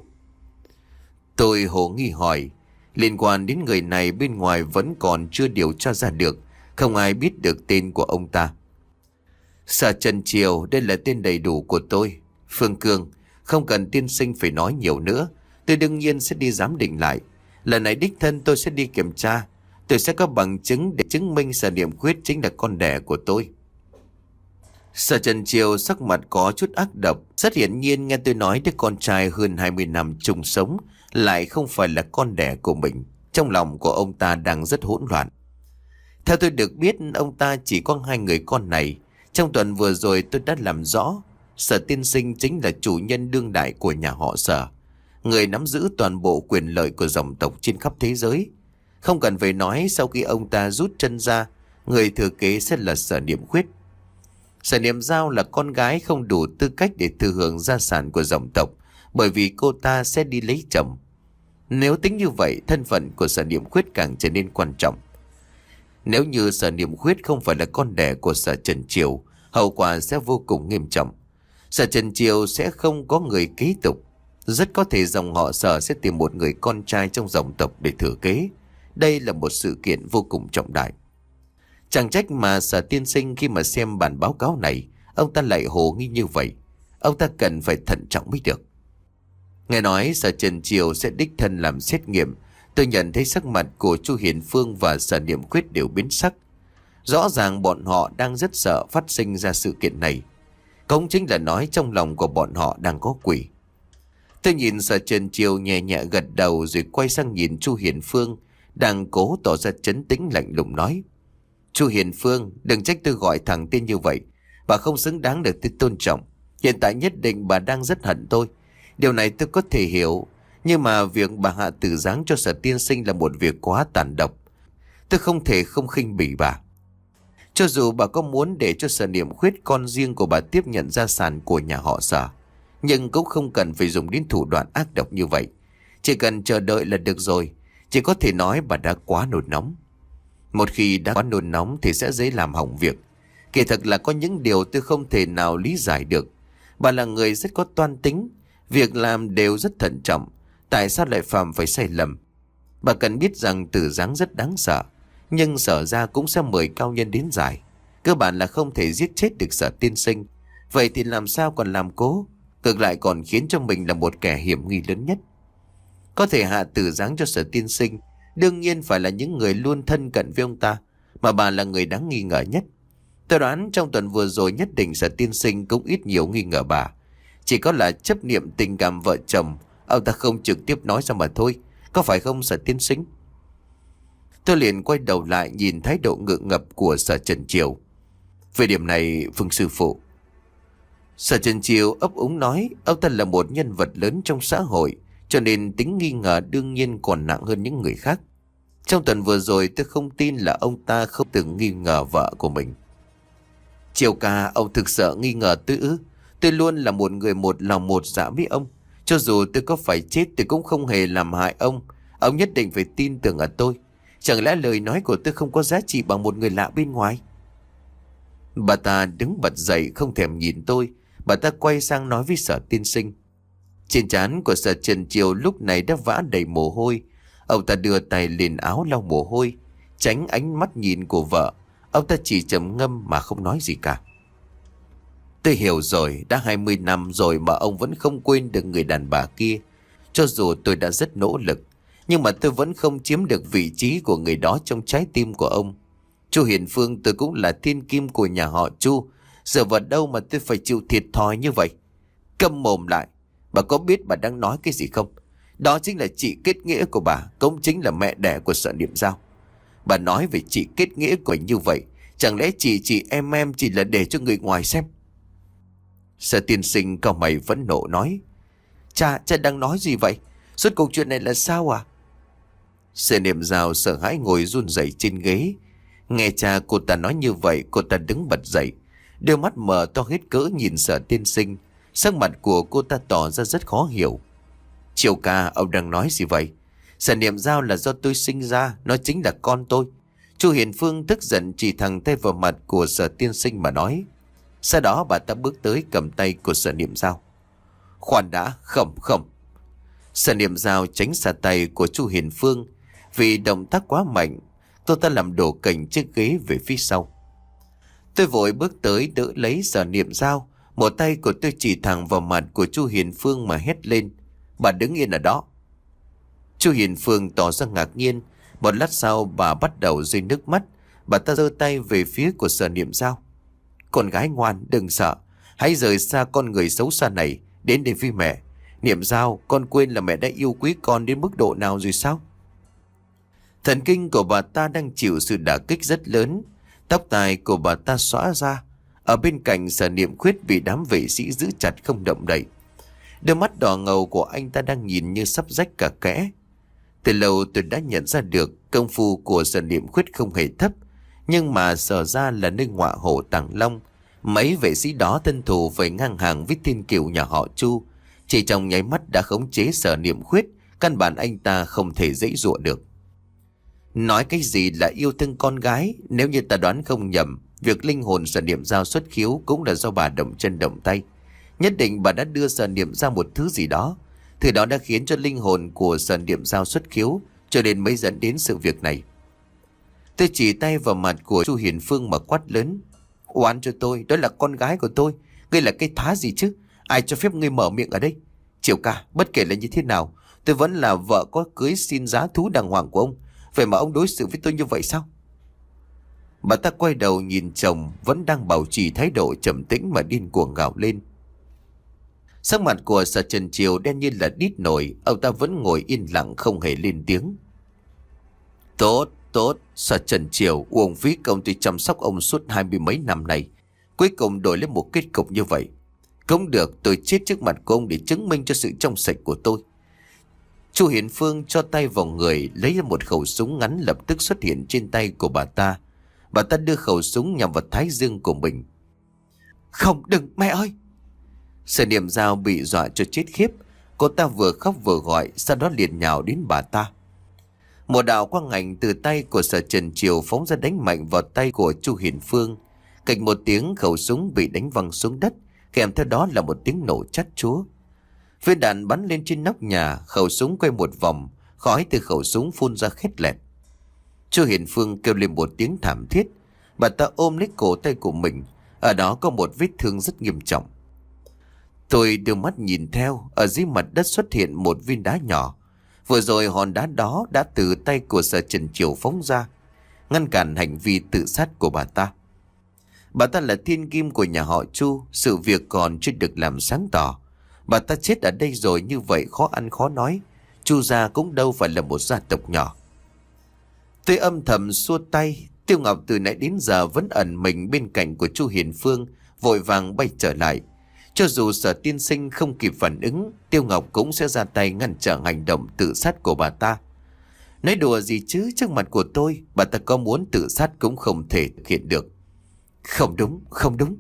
Tôi hồ nghi hỏi. Liên quan đến người này bên ngoài vẫn còn chưa điều tra ra được. Không ai biết được tên của ông ta. Sở Trần Triều, đây là tên đầy đủ của tôi. Phương Cương, Không cần tiên sinh phải nói nhiều nữa. Tôi đương nhiên sẽ đi giám định lại. Lần này đích thân tôi sẽ đi kiểm tra. Tôi sẽ có bằng chứng để chứng minh Sở Niệm Khuyết chính là con đẻ của tôi. Sở Trần Triều sắc mặt có chút ác độc. Rất hiển nhiên nghe tôi nói đứa con trai hơn hai mươi năm chung sống lại không phải là con đẻ của mình. Trong lòng của ông ta đang rất hỗn loạn. Theo tôi được biết, ông ta chỉ có hai người con này. Trong tuần vừa rồi tôi đã làm rõ, Sở tiên sinh chính là chủ nhân đương đại của nhà họ Sở, người nắm giữ toàn bộ quyền lợi của dòng tộc trên khắp thế giới. Không cần phải nói, sau khi ông ta rút chân ra, người thừa kế sẽ là Sở Niệm Khuyết. Sở Niệm Giao là con gái không đủ tư cách để thừa hưởng gia sản của dòng tộc, bởi vì cô ta sẽ đi lấy chồng. Nếu tính như vậy, thân phận của Sở Niệm Khuyết càng trở nên quan trọng. Nếu như Sở Niệm Khuyết không phải là con đẻ của Sở Trần Triều, hậu quả sẽ vô cùng nghiêm trọng. Sở Trần Triều sẽ không có người kế tục. Rất có thể dòng họ Sở sẽ tìm một người con trai trong dòng tộc để thừa kế. Đây là một sự kiện vô cùng trọng đại. Chẳng trách mà Sở tiên sinh khi mà xem bản báo cáo này, ông ta lại hồ nghi như vậy. Ông ta cần phải thận trọng mới được. Nghe nói Sở Trần Triều sẽ đích thân làm xét nghiệm. Tôi nhận thấy sắc mặt của Chu Hiền Phương và Sở Niệm Khuyết đều biến sắc. Rõ ràng bọn họ đang rất sợ phát sinh ra sự kiện này. Cũng chính là nói trong lòng của bọn họ đang có quỷ. Tôi nhìn Sở Trần Triều nhẹ nhẹ gật đầu rồi quay sang nhìn Chu Hiền Phương, đang cố tỏ ra trấn tĩnh lạnh lùng nói: Chu Hiền Phương, đừng trách tôi gọi thẳng tên như vậy. Bà không xứng đáng được tôi tôn trọng. Hiện tại nhất định bà đang rất hận tôi. Điều này tôi có thể hiểu. Nhưng mà việc bà hạ tử giáng cho Sở tiên sinh là một việc quá tàn độc. Tôi không thể không khinh bỉ bà. Cho dù bà có muốn để cho Sở Niệm Khuyết con riêng của bà tiếp nhận gia sản của nhà họ Sở, nhưng cũng không cần phải dùng đến thủ đoạn ác độc như vậy. Chỉ cần chờ đợi là được rồi. Chỉ có thể nói bà đã quá nôn nóng. Một khi đã quá nôn nóng thì sẽ dễ làm hỏng việc. Kỳ thật là có những điều tôi không thể nào lý giải được. Bà là người rất có toan tính, việc làm đều rất thận trọng. Tại sao lại phạm phải sai lầm? Bà cần biết rằng tử giáng rất đáng sợ, nhưng Sở ra cũng sẽ mời cao nhân đến giải. Cơ bản là không thể giết chết được Sở tiên sinh. Vậy thì làm sao còn làm cố? Ngược lại còn khiến cho mình là một kẻ hiểm nghi lớn nhất. Có thể hạ tử giáng cho Sở tiên sinh, đương nhiên phải là những người luôn thân cận với ông ta, mà bà là người đáng nghi ngờ nhất. Tôi đoán trong tuần vừa rồi nhất định Sở tiên sinh cũng ít nhiều nghi ngờ bà. Chỉ có là chấp niệm tình cảm vợ chồng, ông ta không trực tiếp nói ra mà thôi. Có phải không Sở tiên sinh? Tôi liền quay đầu lại nhìn thái độ ngượng ngập của Sở Trần Triều. Về điểm này, Phương sư phụ. Sở Trần Triều ấp úng nói, ông ta là một nhân vật lớn trong xã hội, cho nên tính nghi ngờ đương nhiên còn nặng hơn những người khác. Trong tuần vừa rồi tôi không tin là ông ta không từng nghi ngờ vợ của mình. Triều ca, ông thực sự nghi ngờ tôi ư? Tôi luôn là một người một lòng một dạ với ông. Cho dù tôi có phải chết tôi cũng không hề làm hại ông. Ông nhất định phải tin tưởng ở tôi. Chẳng lẽ lời nói của tôi không có giá trị bằng một người lạ bên ngoài? Bà ta đứng bật dậy không thèm nhìn tôi. Bà ta quay sang nói với Sở tiên sinh. Trên trán của Sở Trần Triều lúc này đã vã đầy mồ hôi. Ông ta đưa tay lên áo lau mồ hôi, tránh ánh mắt nhìn của vợ. Ông ta chỉ trầm ngâm mà không nói gì cả. Tôi hiểu rồi, đã hai mươi năm rồi mà ông vẫn không quên được người đàn bà kia. Cho dù tôi đã rất nỗ lực, nhưng mà tôi vẫn không chiếm được vị trí của người đó trong trái tim của ông. Chu Hiền Phương, tôi cũng là thiên kim của nhà họ Chu. Giờ vào đâu mà tôi phải chịu thiệt thòi như vậy? Câm mồm lại. Bà có biết bà đang nói cái gì không? Đó chính là chị kết nghĩa của bà, cũng chính là mẹ đẻ của Sở Niệm Giao. Bà nói về chị kết nghĩa của như vậy, chẳng lẽ chị chị em em chỉ là để cho người ngoài xem? Sở tiên sinh cao mày vẫn nộ nói. Cha, cha đang nói gì vậy? Suốt câu chuyện này là sao à? Sở Niệm Giao sợ hãi ngồi run rẩy trên ghế. Nghe cha cô ta nói như vậy, cô ta đứng bật dậy, đôi mắt mở to hết cỡ nhìn Sở tiên sinh. Sắc mặt của cô ta tỏ ra rất khó hiểu. Triều ca, ông đang nói gì vậy? Sở Niệm Giao là do tôi sinh ra, nó chính là con tôi. Chu Hiền Phương tức giận chỉ thẳng tay vào mặt của Sở tiên sinh mà nói. Sau đó bà ta bước tới cầm tay của Sở Niệm Giao. Khoan đã, không không. Sở Niệm Giao tránh xa tay của Chu Hiền Phương. Vì động tác quá mạnh, tôi ta làm đổ cành chiếc ghế về phía sau. Tôi vội bước tới đỡ lấy Sở Niệm Giao, Một tay của tôi chỉ thẳng vào mặt của chu Hiền Phương mà hét lên: "Bà đứng yên ở đó!" Chu Hiền Phương tỏ ra ngạc nhiên. Một lát sau bà bắt đầu rơi nước mắt. Bà ta giơ tay về phía của Sở Niệm Dao: "Con gái ngoan, đừng sợ. Hãy rời xa con người xấu xa này, đến đây với mẹ. Niệm Dao, con quên là mẹ đã yêu quý con đến mức độ nào rồi sao?" Thần kinh của bà ta đang chịu sự đả kích rất lớn. Tóc tai của bà ta xõa ra. Ở bên cạnh Sở Niệm Khuyết bị đám vệ sĩ giữ chặt không động đậy. Đôi mắt đỏ ngầu của anh ta đang nhìn như sắp rách cả kẽ. Từ lâu tôi đã nhận ra được công phu của Sở Niệm Khuyết không hề thấp, nhưng mà Sở ra là nơi ngọa hổ tàng long. Mấy vệ sĩ đó thân thủ phải ngang hàng với thiên kiều nhà họ Chu. Chỉ trong nháy mắt đã khống chế Sở Niệm Khuyết, căn bản anh ta không thể dãy dụa được. Nói cái gì là yêu thương con gái? Nếu như ta đoán không nhầm, việc linh hồn Sở Niệm Dao xuất khiếu cũng là do bà động chân động tay. Nhất định bà đã đưa Sở Niệm ra một thứ gì đó. Thứ đó đã khiến cho linh hồn của Sở Niệm Dao xuất khiếu, cho nên mới dẫn đến sự việc này. Tôi chỉ tay vào mặt của chu Hiền Phương mà quát lớn: "Oán cho tôi, đó là con gái của tôi. Ngươi là cái thá gì chứ? Ai cho phép ngươi mở miệng ở đây? Triều ca, bất kể là như thế nào, tôi vẫn là vợ có cưới xin giá thú đàng hoàng của ông. Vậy mà ông đối xử với tôi như vậy sao?" Bà ta quay đầu nhìn chồng vẫn đang bảo trì thái độ trầm tĩnh mà điên cuồng gào lên. Sắc mặt của Sở Trần Triều đen như là đít nổi. Ông ta vẫn ngồi yên lặng không hề lên tiếng. Tốt, tốt, Sở Trần Triều, uổng phí công tôi chăm sóc ông suốt hai mươi mấy năm nay, cuối cùng đổi lấy một kết cục như vậy. Không được, tôi chết trước mặt của ông để chứng minh cho sự trong sạch của tôi. Chu Hiền Phương cho tay vào người, lấy ra một khẩu súng ngắn lập tức xuất hiện trên tay của bà ta. Bà ta đưa khẩu súng nhằm vào thái dương của mình. "Không, đừng, mẹ ơi!" Sở Niệm Dao bị dọa cho chết khiếp. Cô ta vừa khóc vừa gọi, sau đó liền nhào đến bà ta. Một đạo quang ảnh từ tay của Sở Trần Triều phóng ra đánh mạnh vào tay của Chu Hiền Phương. Cạch một tiếng, khẩu súng bị đánh văng xuống đất, kèm theo đó là một tiếng nổ chát chúa. Viên đạn bắn lên trên nóc nhà, khẩu súng quay một vòng, khói từ khẩu súng phun ra khét lẹt. Chu Hiền Phương kêu lên một tiếng thảm thiết. Bà ta ôm lấy cổ tay của mình, ở đó có một vết thương rất nghiêm trọng. Tôi đưa mắt nhìn theo, ở dưới mặt đất xuất hiện một viên đá nhỏ. Vừa rồi hòn đá đó đã từ tay của Sở Trần Triều phóng ra, ngăn cản hành vi tự sát của bà ta. Bà ta là thiên kim của nhà họ Chu, sự việc còn chưa được làm sáng tỏ. Bà ta chết ở đây rồi, như vậy khó ăn khó nói. Chu gia cũng đâu phải là một gia tộc nhỏ. Tôi âm thầm xua tay. Tiêu Ngọc từ nãy đến giờ vẫn ẩn mình bên cạnh của Chu Hiền Phương, vội vàng bay trở lại. Cho dù Sở tiên sinh không kịp phản ứng, Tiêu Ngọc cũng sẽ ra tay ngăn trở hành động tự sát của bà ta. Nói đùa gì chứ, trước mặt của tôi, bà ta có muốn tự sát cũng không thể thực hiện được. Không đúng, không đúng.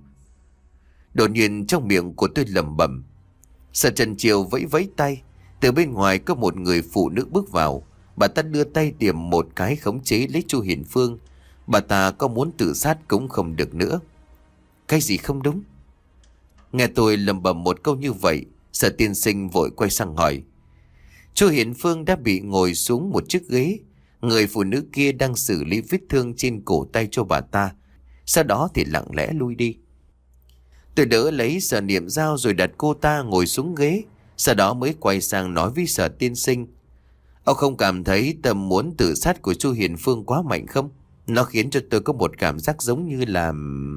Đột nhiên trong miệng của tôi lẩm bẩm. Sở Trần Triều vẫy vẫy tay. Từ bên ngoài có một người phụ nữ bước vào. Bà ta đưa tay điểm một cái khống chế lấy Chu Hiền Phương. Bà ta có muốn tự sát cũng không được nữa. Cái gì không đúng? Nghe tôi lẩm bẩm một câu như vậy, Sở tiên sinh vội quay sang hỏi. Chu Hiền Phương đã bị ngồi xuống một chiếc ghế. Người phụ nữ kia đang xử lý vết thương trên cổ tay cho bà ta, sau đó thì lặng lẽ lui đi. Tôi đỡ lấy Sở Niệm Dao rồi đặt cô ta ngồi xuống ghế, sau đó mới quay sang nói với Sở tiên sinh. Ông không cảm thấy tâm muốn tự sát của Chu Hiền Phương quá mạnh không? Nó khiến cho tôi có một cảm giác giống như là...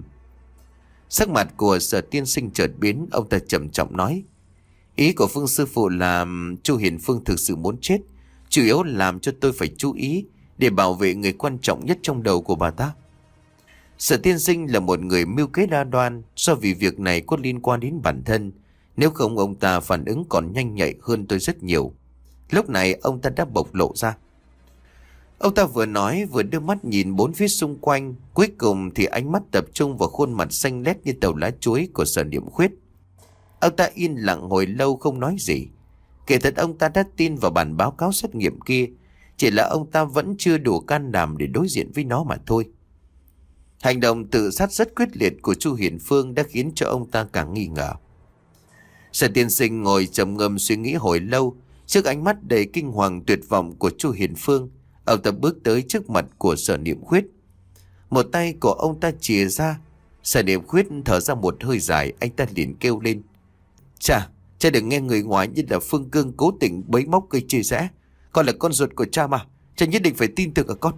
Sắc mặt của Sở tiên sinh chợt biến, ông ta trầm trọng nói. Ý của Phương sư phụ là Chu Hiền Phương thực sự muốn chết, chủ yếu làm cho tôi phải chú ý để bảo vệ người quan trọng nhất trong đầu của bà ta. Sở tiên sinh là một người mưu kế đa đoan, do vì việc này có liên quan đến bản thân. Nếu không ông ta phản ứng còn nhanh nhạy hơn tôi rất nhiều. Lúc này ông ta đã bộc lộ ra. Ông ta vừa nói vừa đưa mắt nhìn bốn phía xung quanh. Cuối cùng thì ánh mắt tập trung vào khuôn mặt xanh lét như tàu lá chuối của Sở Niệm Khuyết. Ông ta yên lặng hồi lâu không nói gì. Kể thật ông ta đã tin vào bản báo cáo xét nghiệm kia, chỉ là ông ta vẫn chưa đủ can đảm để đối diện với nó mà thôi. Hành động tự sát rất quyết liệt của Chu Hiền Phương đã khiến cho ông ta càng nghi ngờ. Sở tiên sinh ngồi trầm ngâm suy nghĩ hồi lâu. Trước ánh mắt đầy kinh hoàng tuyệt vọng của Chu Hiền Phương, ông ta bước tới trước mặt của Sở Niệm Khuyết. Một tay của ông ta chìa ra, Sở Niệm Khuyết thở ra một hơi dài, anh ta liền kêu lên. Cha, cha đừng nghe người ngoài như là Phương Cương cố tình bới móc gây chia rẽ. Con là con ruột của cha mà, cha nhất định phải tin tưởng ở con.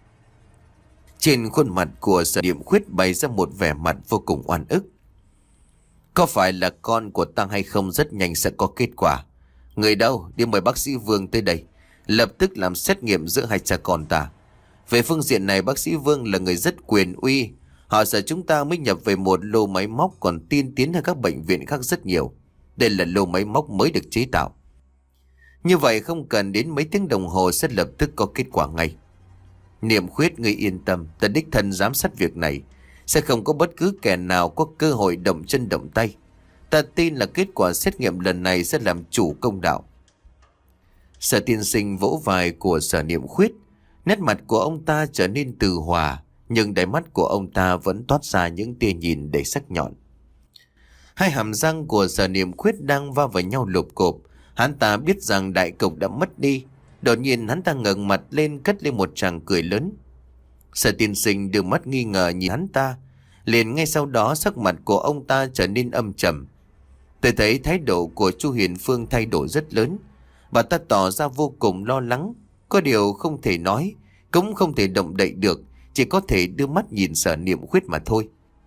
Trên khuôn mặt của Sở Niệm Khuyết bày ra một vẻ mặt vô cùng oan ức. Có phải là con của ta hay không rất nhanh sẽ có kết quả. Người đâu, đi mời bác sĩ Vương tới đây, lập tức làm xét nghiệm giữa hai cha con ta. Về phương diện này bác sĩ Vương là người rất quyền uy. Họ sợ chúng ta mới nhập về một lô máy móc còn tiên tiến hơn các bệnh viện khác rất nhiều. Đây là lô máy móc mới được chế tạo. Như vậy không cần đến mấy tiếng đồng hồ sẽ lập tức có kết quả ngay. Niệm Khuyết, ngươi yên tâm, ta đích thân giám sát việc này. Sẽ không có bất cứ kẻ nào có cơ hội động chân động tay. Ta tin là kết quả xét nghiệm lần này sẽ làm chủ công đạo. Sở Tiên Sinh vỗ vai của Sở Niệm Khuyết. Nét mặt của ông ta trở nên từ hòa, nhưng đáy mắt của ông ta vẫn toát ra những tia nhìn đầy sắc nhọn. Hai hàm răng của Sở Niệm Khuyết đang va vào nhau lộp cộp. Hắn ta biết rằng đại cục đã mất đi. Đột nhiên hắn ta ngẩng mặt lên, cất lên một tràng cười lớn. Sở Tiên Sinh đưa mắt nghi ngờ nhìn hắn ta. Liền ngay sau đó sắc mặt của ông ta trở nên âm trầm. Tôi thấy thái độ của Chu Hiền Phương thay đổi rất lớn. Bà ta tỏ ra vô cùng lo lắng. Có điều không thể nói, cũng không thể động đậy được, chỉ có thể đưa mắt nhìn Sở Niệm Khuyết mà thôi.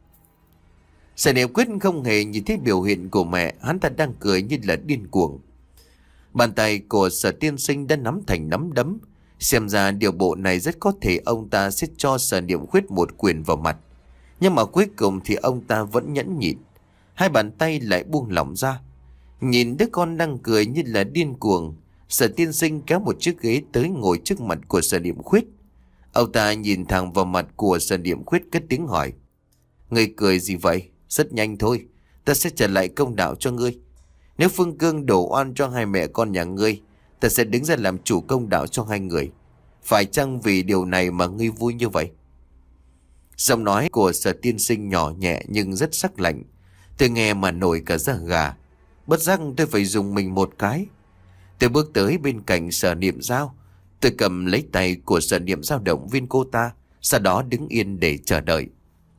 Sở Niệm Khuyết không hề nhìn thấy biểu hiện của mẹ, hắn ta đang cười như là điên cuồng. Bàn tay của Sở Tiên Sinh đã nắm thành nắm đấm. Xem ra điều bộ này rất có thể ông ta sẽ cho Sở Niệm Khuyết một quyền vào mặt. Nhưng mà cuối cùng thì ông ta vẫn nhẫn nhịn. Hai bàn tay lại buông lỏng ra. Nhìn đứa con đang cười như là điên cuồng, Sở Tiên Sinh kéo một chiếc ghế tới ngồi trước mặt của Sở Niệm Khuyết. Ông ta nhìn thẳng vào mặt của Sở Niệm Khuyết cất tiếng hỏi. Ngươi cười gì vậy? Rất nhanh thôi, ta sẽ trả lại công đạo cho ngươi. Nếu Phương Cương đổ oan cho hai mẹ con nhà ngươi, ta sẽ đứng ra làm chủ công đạo cho hai người. Phải chăng vì điều này mà ngươi vui như vậy? Giọng nói của Sở Tiên Sinh nhỏ nhẹ nhưng rất sắc lạnh. Tôi nghe mà nổi cả da gà. Bất giác tôi phải dùng mình một cái. Tôi bước tới bên cạnh Sở Niệm Giao. Tôi cầm lấy tay của Sở Niệm Giao động viên cô ta, sau đó đứng yên để chờ đợi.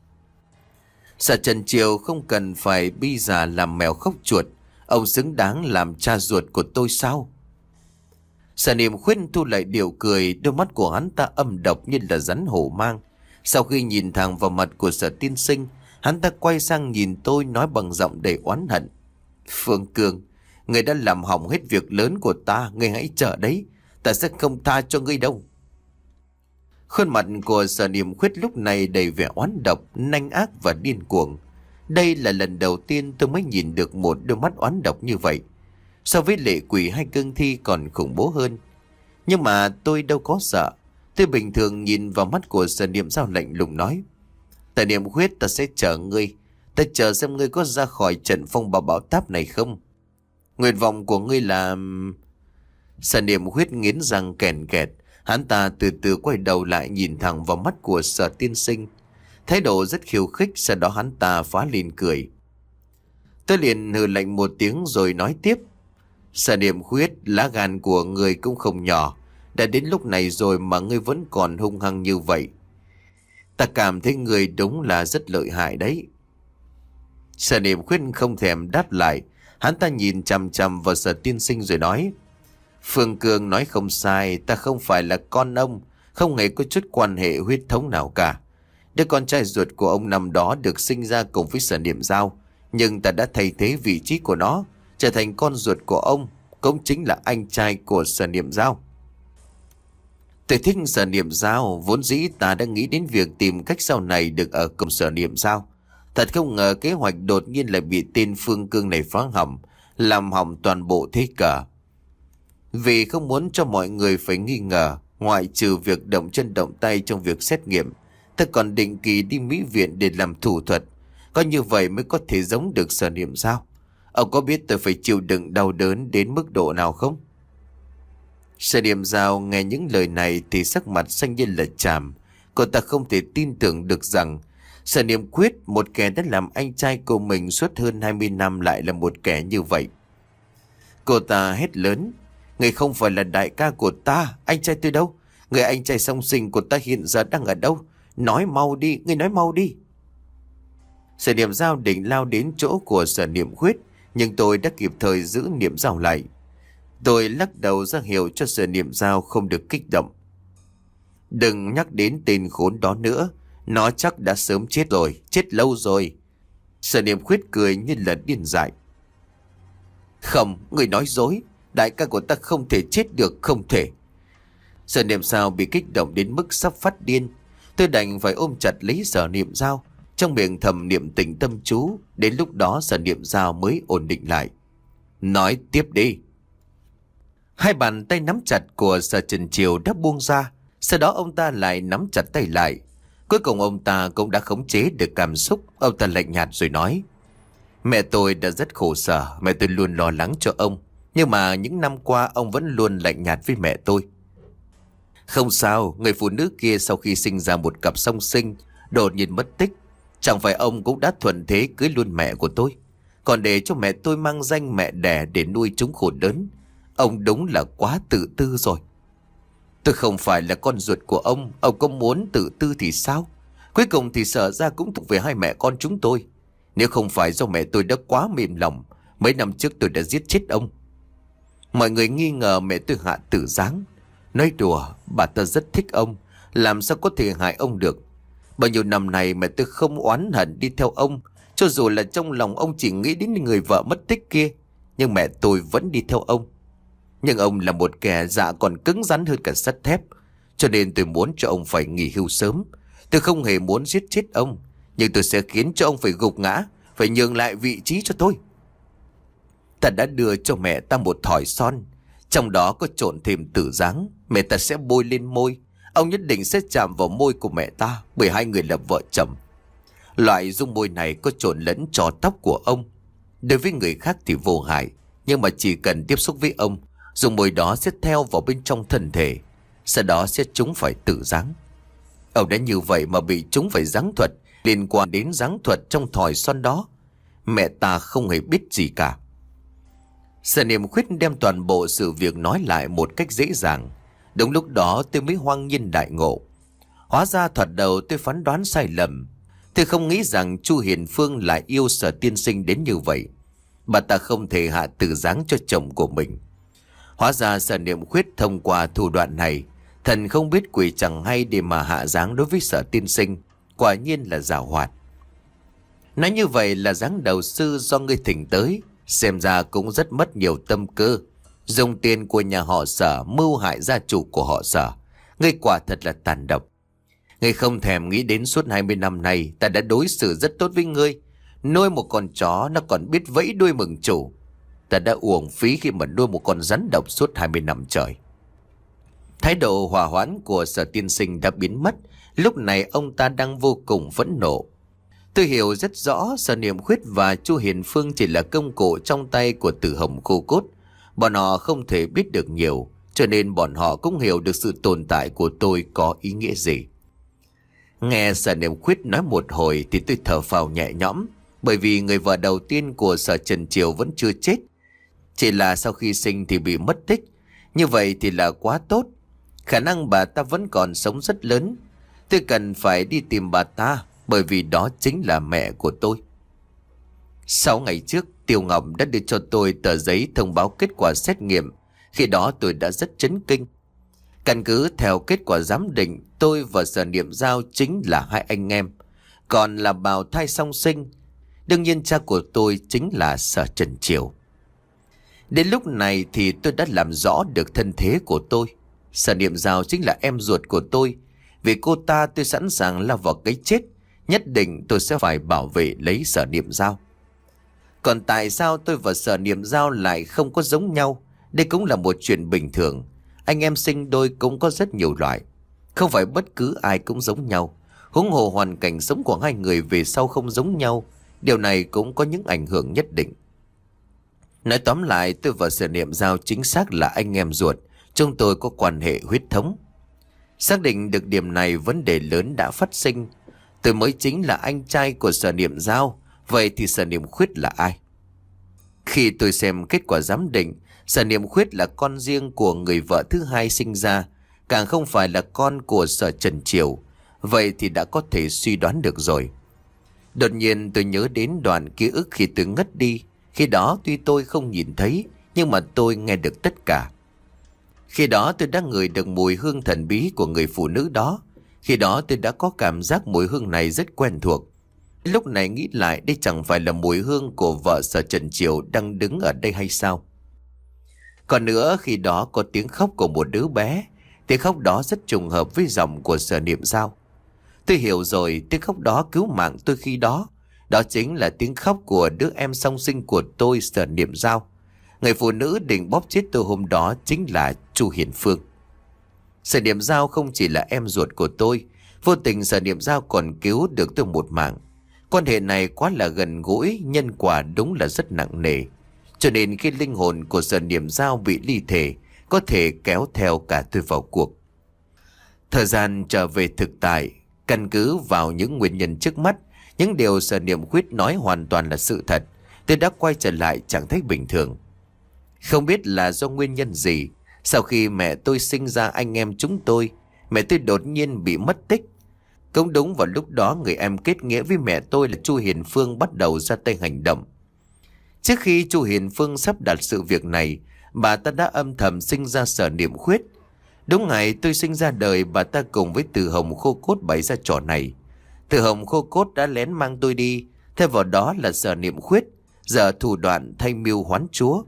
Sở Trần Triều không cần phải bi già làm mèo khóc chuột. Ông xứng đáng làm cha ruột của tôi sao? Sở Niệm Khuyết thu lại điệu cười, đôi mắt của hắn ta âm độc như là rắn hổ mang. Sau khi nhìn thẳng vào mặt của Sở Tiên Sinh, hắn ta quay sang nhìn tôi nói bằng giọng đầy oán hận. Phương Cương, người đã làm hỏng hết việc lớn của ta, ngươi hãy chờ đấy, ta sẽ không tha cho ngươi đâu. Khuôn mặt của Sở Niệm Khuyết lúc này đầy vẻ oán độc, nanh ác và điên cuồng. Đây là lần đầu tiên tôi mới nhìn được một đôi mắt oán độc như vậy. So với lệ quỷ hay cương thi còn khủng bố hơn. Nhưng mà tôi đâu có sợ. Tôi bình thường nhìn vào mắt của Sở Niệm Giao lạnh lùng nói. Tại Niệm Khuyết, ta sẽ chờ ngươi. Ta chờ xem ngươi có ra khỏi trận phong bạo bão táp này không. Nguyện vọng của ngươi là... Sở Niệm Khuyết nghiến răng kèn kẹt. Hắn ta từ từ quay đầu lại nhìn thẳng vào mắt của Sở Tiên Sinh. Thái độ rất khiêu khích, sau đó hắn ta phá lên cười. Tôi liền hừ lạnh một tiếng rồi nói tiếp. Sở Niệm Khuyết, lá gan của người cũng không nhỏ. Đã đến lúc này rồi mà ngươi vẫn còn hung hăng như vậy. Ta cảm thấy người đúng là rất lợi hại đấy. Sở Niệm Khuyết không thèm đáp lại. Hắn ta nhìn chằm chằm vào Sở Tiên Sinh rồi nói. Phương Cương nói không sai, ta không phải là con ông, không hề có chút quan hệ huyết thống nào cả. Đứa con trai ruột của ông năm đó được sinh ra cùng với Sở Niệm Giao, nhưng ta đã thay thế vị trí của nó, trở thành con ruột của ông, cũng chính là anh trai của Sở Niệm Giao. Tôi thích Sở Niệm Giao, vốn dĩ ta đã nghĩ đến việc tìm cách sau này được ở cùng Sở Niệm Giao. Thật không ngờ kế hoạch đột nhiên lại bị tên Phương Cương này phá hỏng, làm hỏng toàn bộ thế cờ. Vì không muốn cho mọi người phải nghi ngờ, ngoại trừ việc động chân động tay trong việc xét nghiệm, ta còn định kỳ đi Mỹ Viện để làm thủ thuật. Có như vậy mới có thể giống được Sở Niệm Giao. Ông có biết tôi phải chịu đựng đau đớn đến mức độ nào không? Sở Niệm Giao nghe những lời này thì sắc mặt xanh như là chàm. Cô ta không thể tin tưởng được rằng Sở Niệm Khuyết, một kẻ đã làm anh trai của mình suốt hơn hai mươi năm, lại là một kẻ như vậy. Cô ta hét lớn. Người không phải là đại ca của ta, anh trai tôi đâu? Người anh trai song sinh của ta hiện giờ đang ở đâu? Nói mau đi, người nói mau đi. Sở Niệm Dao định lao đến chỗ của Sở Niệm Khuyết, nhưng tôi đã kịp thời giữ Niệm Dao lại. Tôi lắc đầu ra hiệu cho Sở Niệm Dao không được kích động. Đừng nhắc đến tên khốn đó nữa, nó chắc đã sớm chết rồi, chết lâu rồi. Sở Niệm Khuyết cười như là điên dại. Không, người nói dối, đại ca của ta không thể chết được, không thể. Sở Niệm Dao bị kích động đến mức sắp phát điên. Tôi đành phải ôm chặt lấy Sở Niệm Dao, trong miệng thầm niệm tĩnh tâm chú. Đến lúc đó Sở Niệm Dao mới ổn định lại. Nói tiếp đi. Hai bàn tay nắm chặt của Sở Trần Triều đã buông ra. Sau đó ông ta lại nắm chặt tay lại. Cuối cùng ông ta cũng đã khống chế được cảm xúc. Ông ta lạnh nhạt rồi nói: Mẹ tôi đã rất khổ sở, mẹ tôi luôn lo lắng cho ông. Nhưng mà những năm qua ông vẫn luôn lạnh nhạt với mẹ tôi. Không sao, người phụ nữ kia sau khi sinh ra một cặp song sinh đột nhiên mất tích, chẳng phải ông cũng đã thuận thế cưới luôn mẹ của tôi, còn để cho mẹ tôi mang danh mẹ đẻ để nuôi chúng khổ đớn. Ông đúng là quá tự tư rồi. Tôi không phải là con ruột của ông, ông có muốn tự tư thì sao? Cuối cùng thì Sở ra cũng thuộc về hai mẹ con chúng tôi. Nếu không phải do mẹ tôi đã quá mềm lòng, mấy năm trước tôi đã giết chết ông. Mọi người nghi ngờ mẹ tôi hạ tử giáng. Nói đùa, bà ta rất thích ông, làm sao có thể hại ông được. Bao nhiêu năm này mẹ tôi không oán hận đi theo ông, cho dù là trong lòng ông chỉ nghĩ đến người vợ mất tích kia, nhưng mẹ tôi vẫn đi theo ông. Nhưng ông là một kẻ dạ còn cứng rắn hơn cả sắt thép, cho nên tôi muốn cho ông phải nghỉ hưu sớm. Tôi không hề muốn giết chết ông, nhưng tôi sẽ khiến cho ông phải gục ngã, phải nhường lại vị trí cho tôi. Ta đã đưa cho mẹ ta một thỏi son, trong đó có trộn thêm tử giáng. Mẹ ta sẽ bôi lên môi, ông nhất định sẽ chạm vào môi của mẹ ta, bởi hai người là vợ chồng. Loại dung môi này có trộn lẫn trò tóc của ông. Đối với người khác thì vô hại, nhưng mà chỉ cần tiếp xúc với ông, dung môi đó sẽ theo vào bên trong thân thể, sau đó sẽ trúng phải tử giáng. Ông đã như vậy mà bị trúng phải giáng thuật, liên quan đến giáng thuật trong thỏi son đó. Mẹ ta không hề biết gì cả. Sở Niệm Khuyết đem toàn bộ sự việc nói lại một cách dễ dàng. Đúng lúc đó tôi mới hoang nhiên đại ngộ. Hóa ra thoạt đầu tôi phán đoán sai lầm. Tôi không nghĩ rằng Chu Hiền Phương lại yêu Sở tiên sinh đến như vậy. Bà ta không thể hạ tử giáng cho chồng của mình. Hóa ra Sở Niệm Khuyết thông qua thủ đoạn này, thần không biết quỷ chẳng hay để mà hạ giáng đối với Sở tiên sinh. Quả nhiên là giảo hoạt. Nói như vậy là giáng đầu sư do ngươi thỉnh tới, xem ra cũng rất mất nhiều tâm cơ, dùng tiền của nhà họ Sở mưu hại gia chủ của họ Sở. Ngươi quả thật là tàn độc. Ngươi không thèm nghĩ đến suốt hai mươi năm nay ta đã đối xử rất tốt với ngươi. Nuôi một con chó nó còn biết vẫy đuôi mừng chủ. Ta đã uổng phí khi mà nuôi một con rắn độc suốt hai mươi năm trời. Thái độ hòa hoãn của Sở tiên sinh đã biến mất. Lúc này ông ta đang vô cùng phẫn nộ. Tôi hiểu rất rõ Sở Niệm Khuyết và Chu Hiền Phương chỉ là công cụ trong tay của Tử Hồng Khô Cốt. Bọn họ không thể biết được nhiều, cho nên bọn họ cũng hiểu được sự tồn tại của tôi có ý nghĩa gì. Nghe Sở Niệm Khuyết nói một hồi thì tôi thở phào nhẹ nhõm, bởi vì người vợ đầu tiên của Sở Trần Triều vẫn chưa chết. Chỉ là sau khi sinh thì bị mất tích. Như vậy thì là quá tốt. Khả năng bà ta vẫn còn sống rất lớn. Tôi cần phải đi tìm bà ta, bởi vì đó chính là mẹ của tôi. Sáu ngày trước, Tiêu Ngọc đã đưa cho tôi tờ giấy thông báo kết quả xét nghiệm. Khi đó tôi đã rất chấn kinh. Căn cứ theo kết quả giám định, tôi và Sở Niệm Dao chính là hai anh em, còn là bào thai song sinh. Đương nhiên cha của tôi chính là Sở Trần Triều. Đến lúc này thì tôi đã làm rõ được thân thế của tôi. Sở Niệm Dao chính là em ruột của tôi. Vì cô ta tôi sẵn sàng lao vào cái chết. Nhất định tôi sẽ phải bảo vệ lấy Sở Niệm Dao. Còn tại sao tôi và Sở Niệm Dao lại không có giống nhau? Đây cũng là một chuyện bình thường. Anh em sinh đôi cũng có rất nhiều loại. Không phải bất cứ ai cũng giống nhau. Huống hồ hoàn cảnh sống của hai người về sau không giống nhau. Điều này cũng có những ảnh hưởng nhất định. Nói tóm lại, tôi và Sở Niệm Dao chính xác là anh em ruột. Chúng tôi có quan hệ huyết thống. Xác định được điểm này, vấn đề lớn đã phát sinh. Tôi mới chính là anh trai của Sở Niệm Dao. Vậy thì Sở Niệm Khuyết là ai? Khi tôi xem kết quả giám định, Sở Niệm Khuyết là con riêng của người vợ thứ hai sinh ra, càng không phải là con của Sở Trần Triều. Vậy thì đã có thể suy đoán được rồi. Đột nhiên tôi nhớ đến đoạn ký ức khi tôi ngất đi. Khi đó tuy tôi không nhìn thấy, nhưng mà tôi nghe được tất cả. Khi đó tôi đã ngửi được mùi hương thần bí của người phụ nữ đó. Khi đó tôi đã có cảm giác mùi hương này rất quen thuộc. Lúc này nghĩ lại, đây chẳng phải là mùi hương của vợ Sở Trần Triều đang đứng ở đây hay sao? Còn nữa, khi đó có tiếng khóc của một đứa bé. Tiếng khóc đó rất trùng hợp với giọng của Sở Niệm Dao. Tôi hiểu rồi, tiếng khóc đó cứu mạng tôi khi đó. Đó chính là tiếng khóc của đứa em song sinh của tôi, Sở Niệm Dao. Người phụ nữ định bóp chết tôi hôm đó chính là Chu Hiền Phương. Sở Niệm Dao không chỉ là em ruột của tôi, vô tình Sở Niệm Dao còn cứu được tôi một mạng. Quan hệ này quá là gần gũi, nhân quả đúng là rất nặng nề. Cho nên khi linh hồn của Sở Niệm Dao bị ly thể, có thể kéo theo cả tôi vào cuộc. Thời gian trở về thực tại, căn cứ vào những nguyên nhân trước mắt, những điều Sở Niệm Khuyết nói hoàn toàn là sự thật. Tôi đã quay trở lại trạng thái bình thường. Không biết là do nguyên nhân gì, sau khi mẹ tôi sinh ra anh em chúng tôi, mẹ tôi đột nhiên bị mất tích. Cũng đúng vào lúc đó, người em kết nghĩa với mẹ tôi là Chu Hiền Phương bắt đầu ra tay hành động. Trước khi Chu Hiền Phương sắp đặt sự việc này, bà ta đã âm thầm sinh ra Sở Niệm Khuyết. Đúng ngày tôi sinh ra đời, bà ta cùng với Từ Hồng Khô Cốt bày ra trò này. Từ Hồng Khô Cốt đã lén mang tôi đi, thay vào đó là Sở Niệm Khuyết, giờ thủ đoạn thay mưu hoán chúa.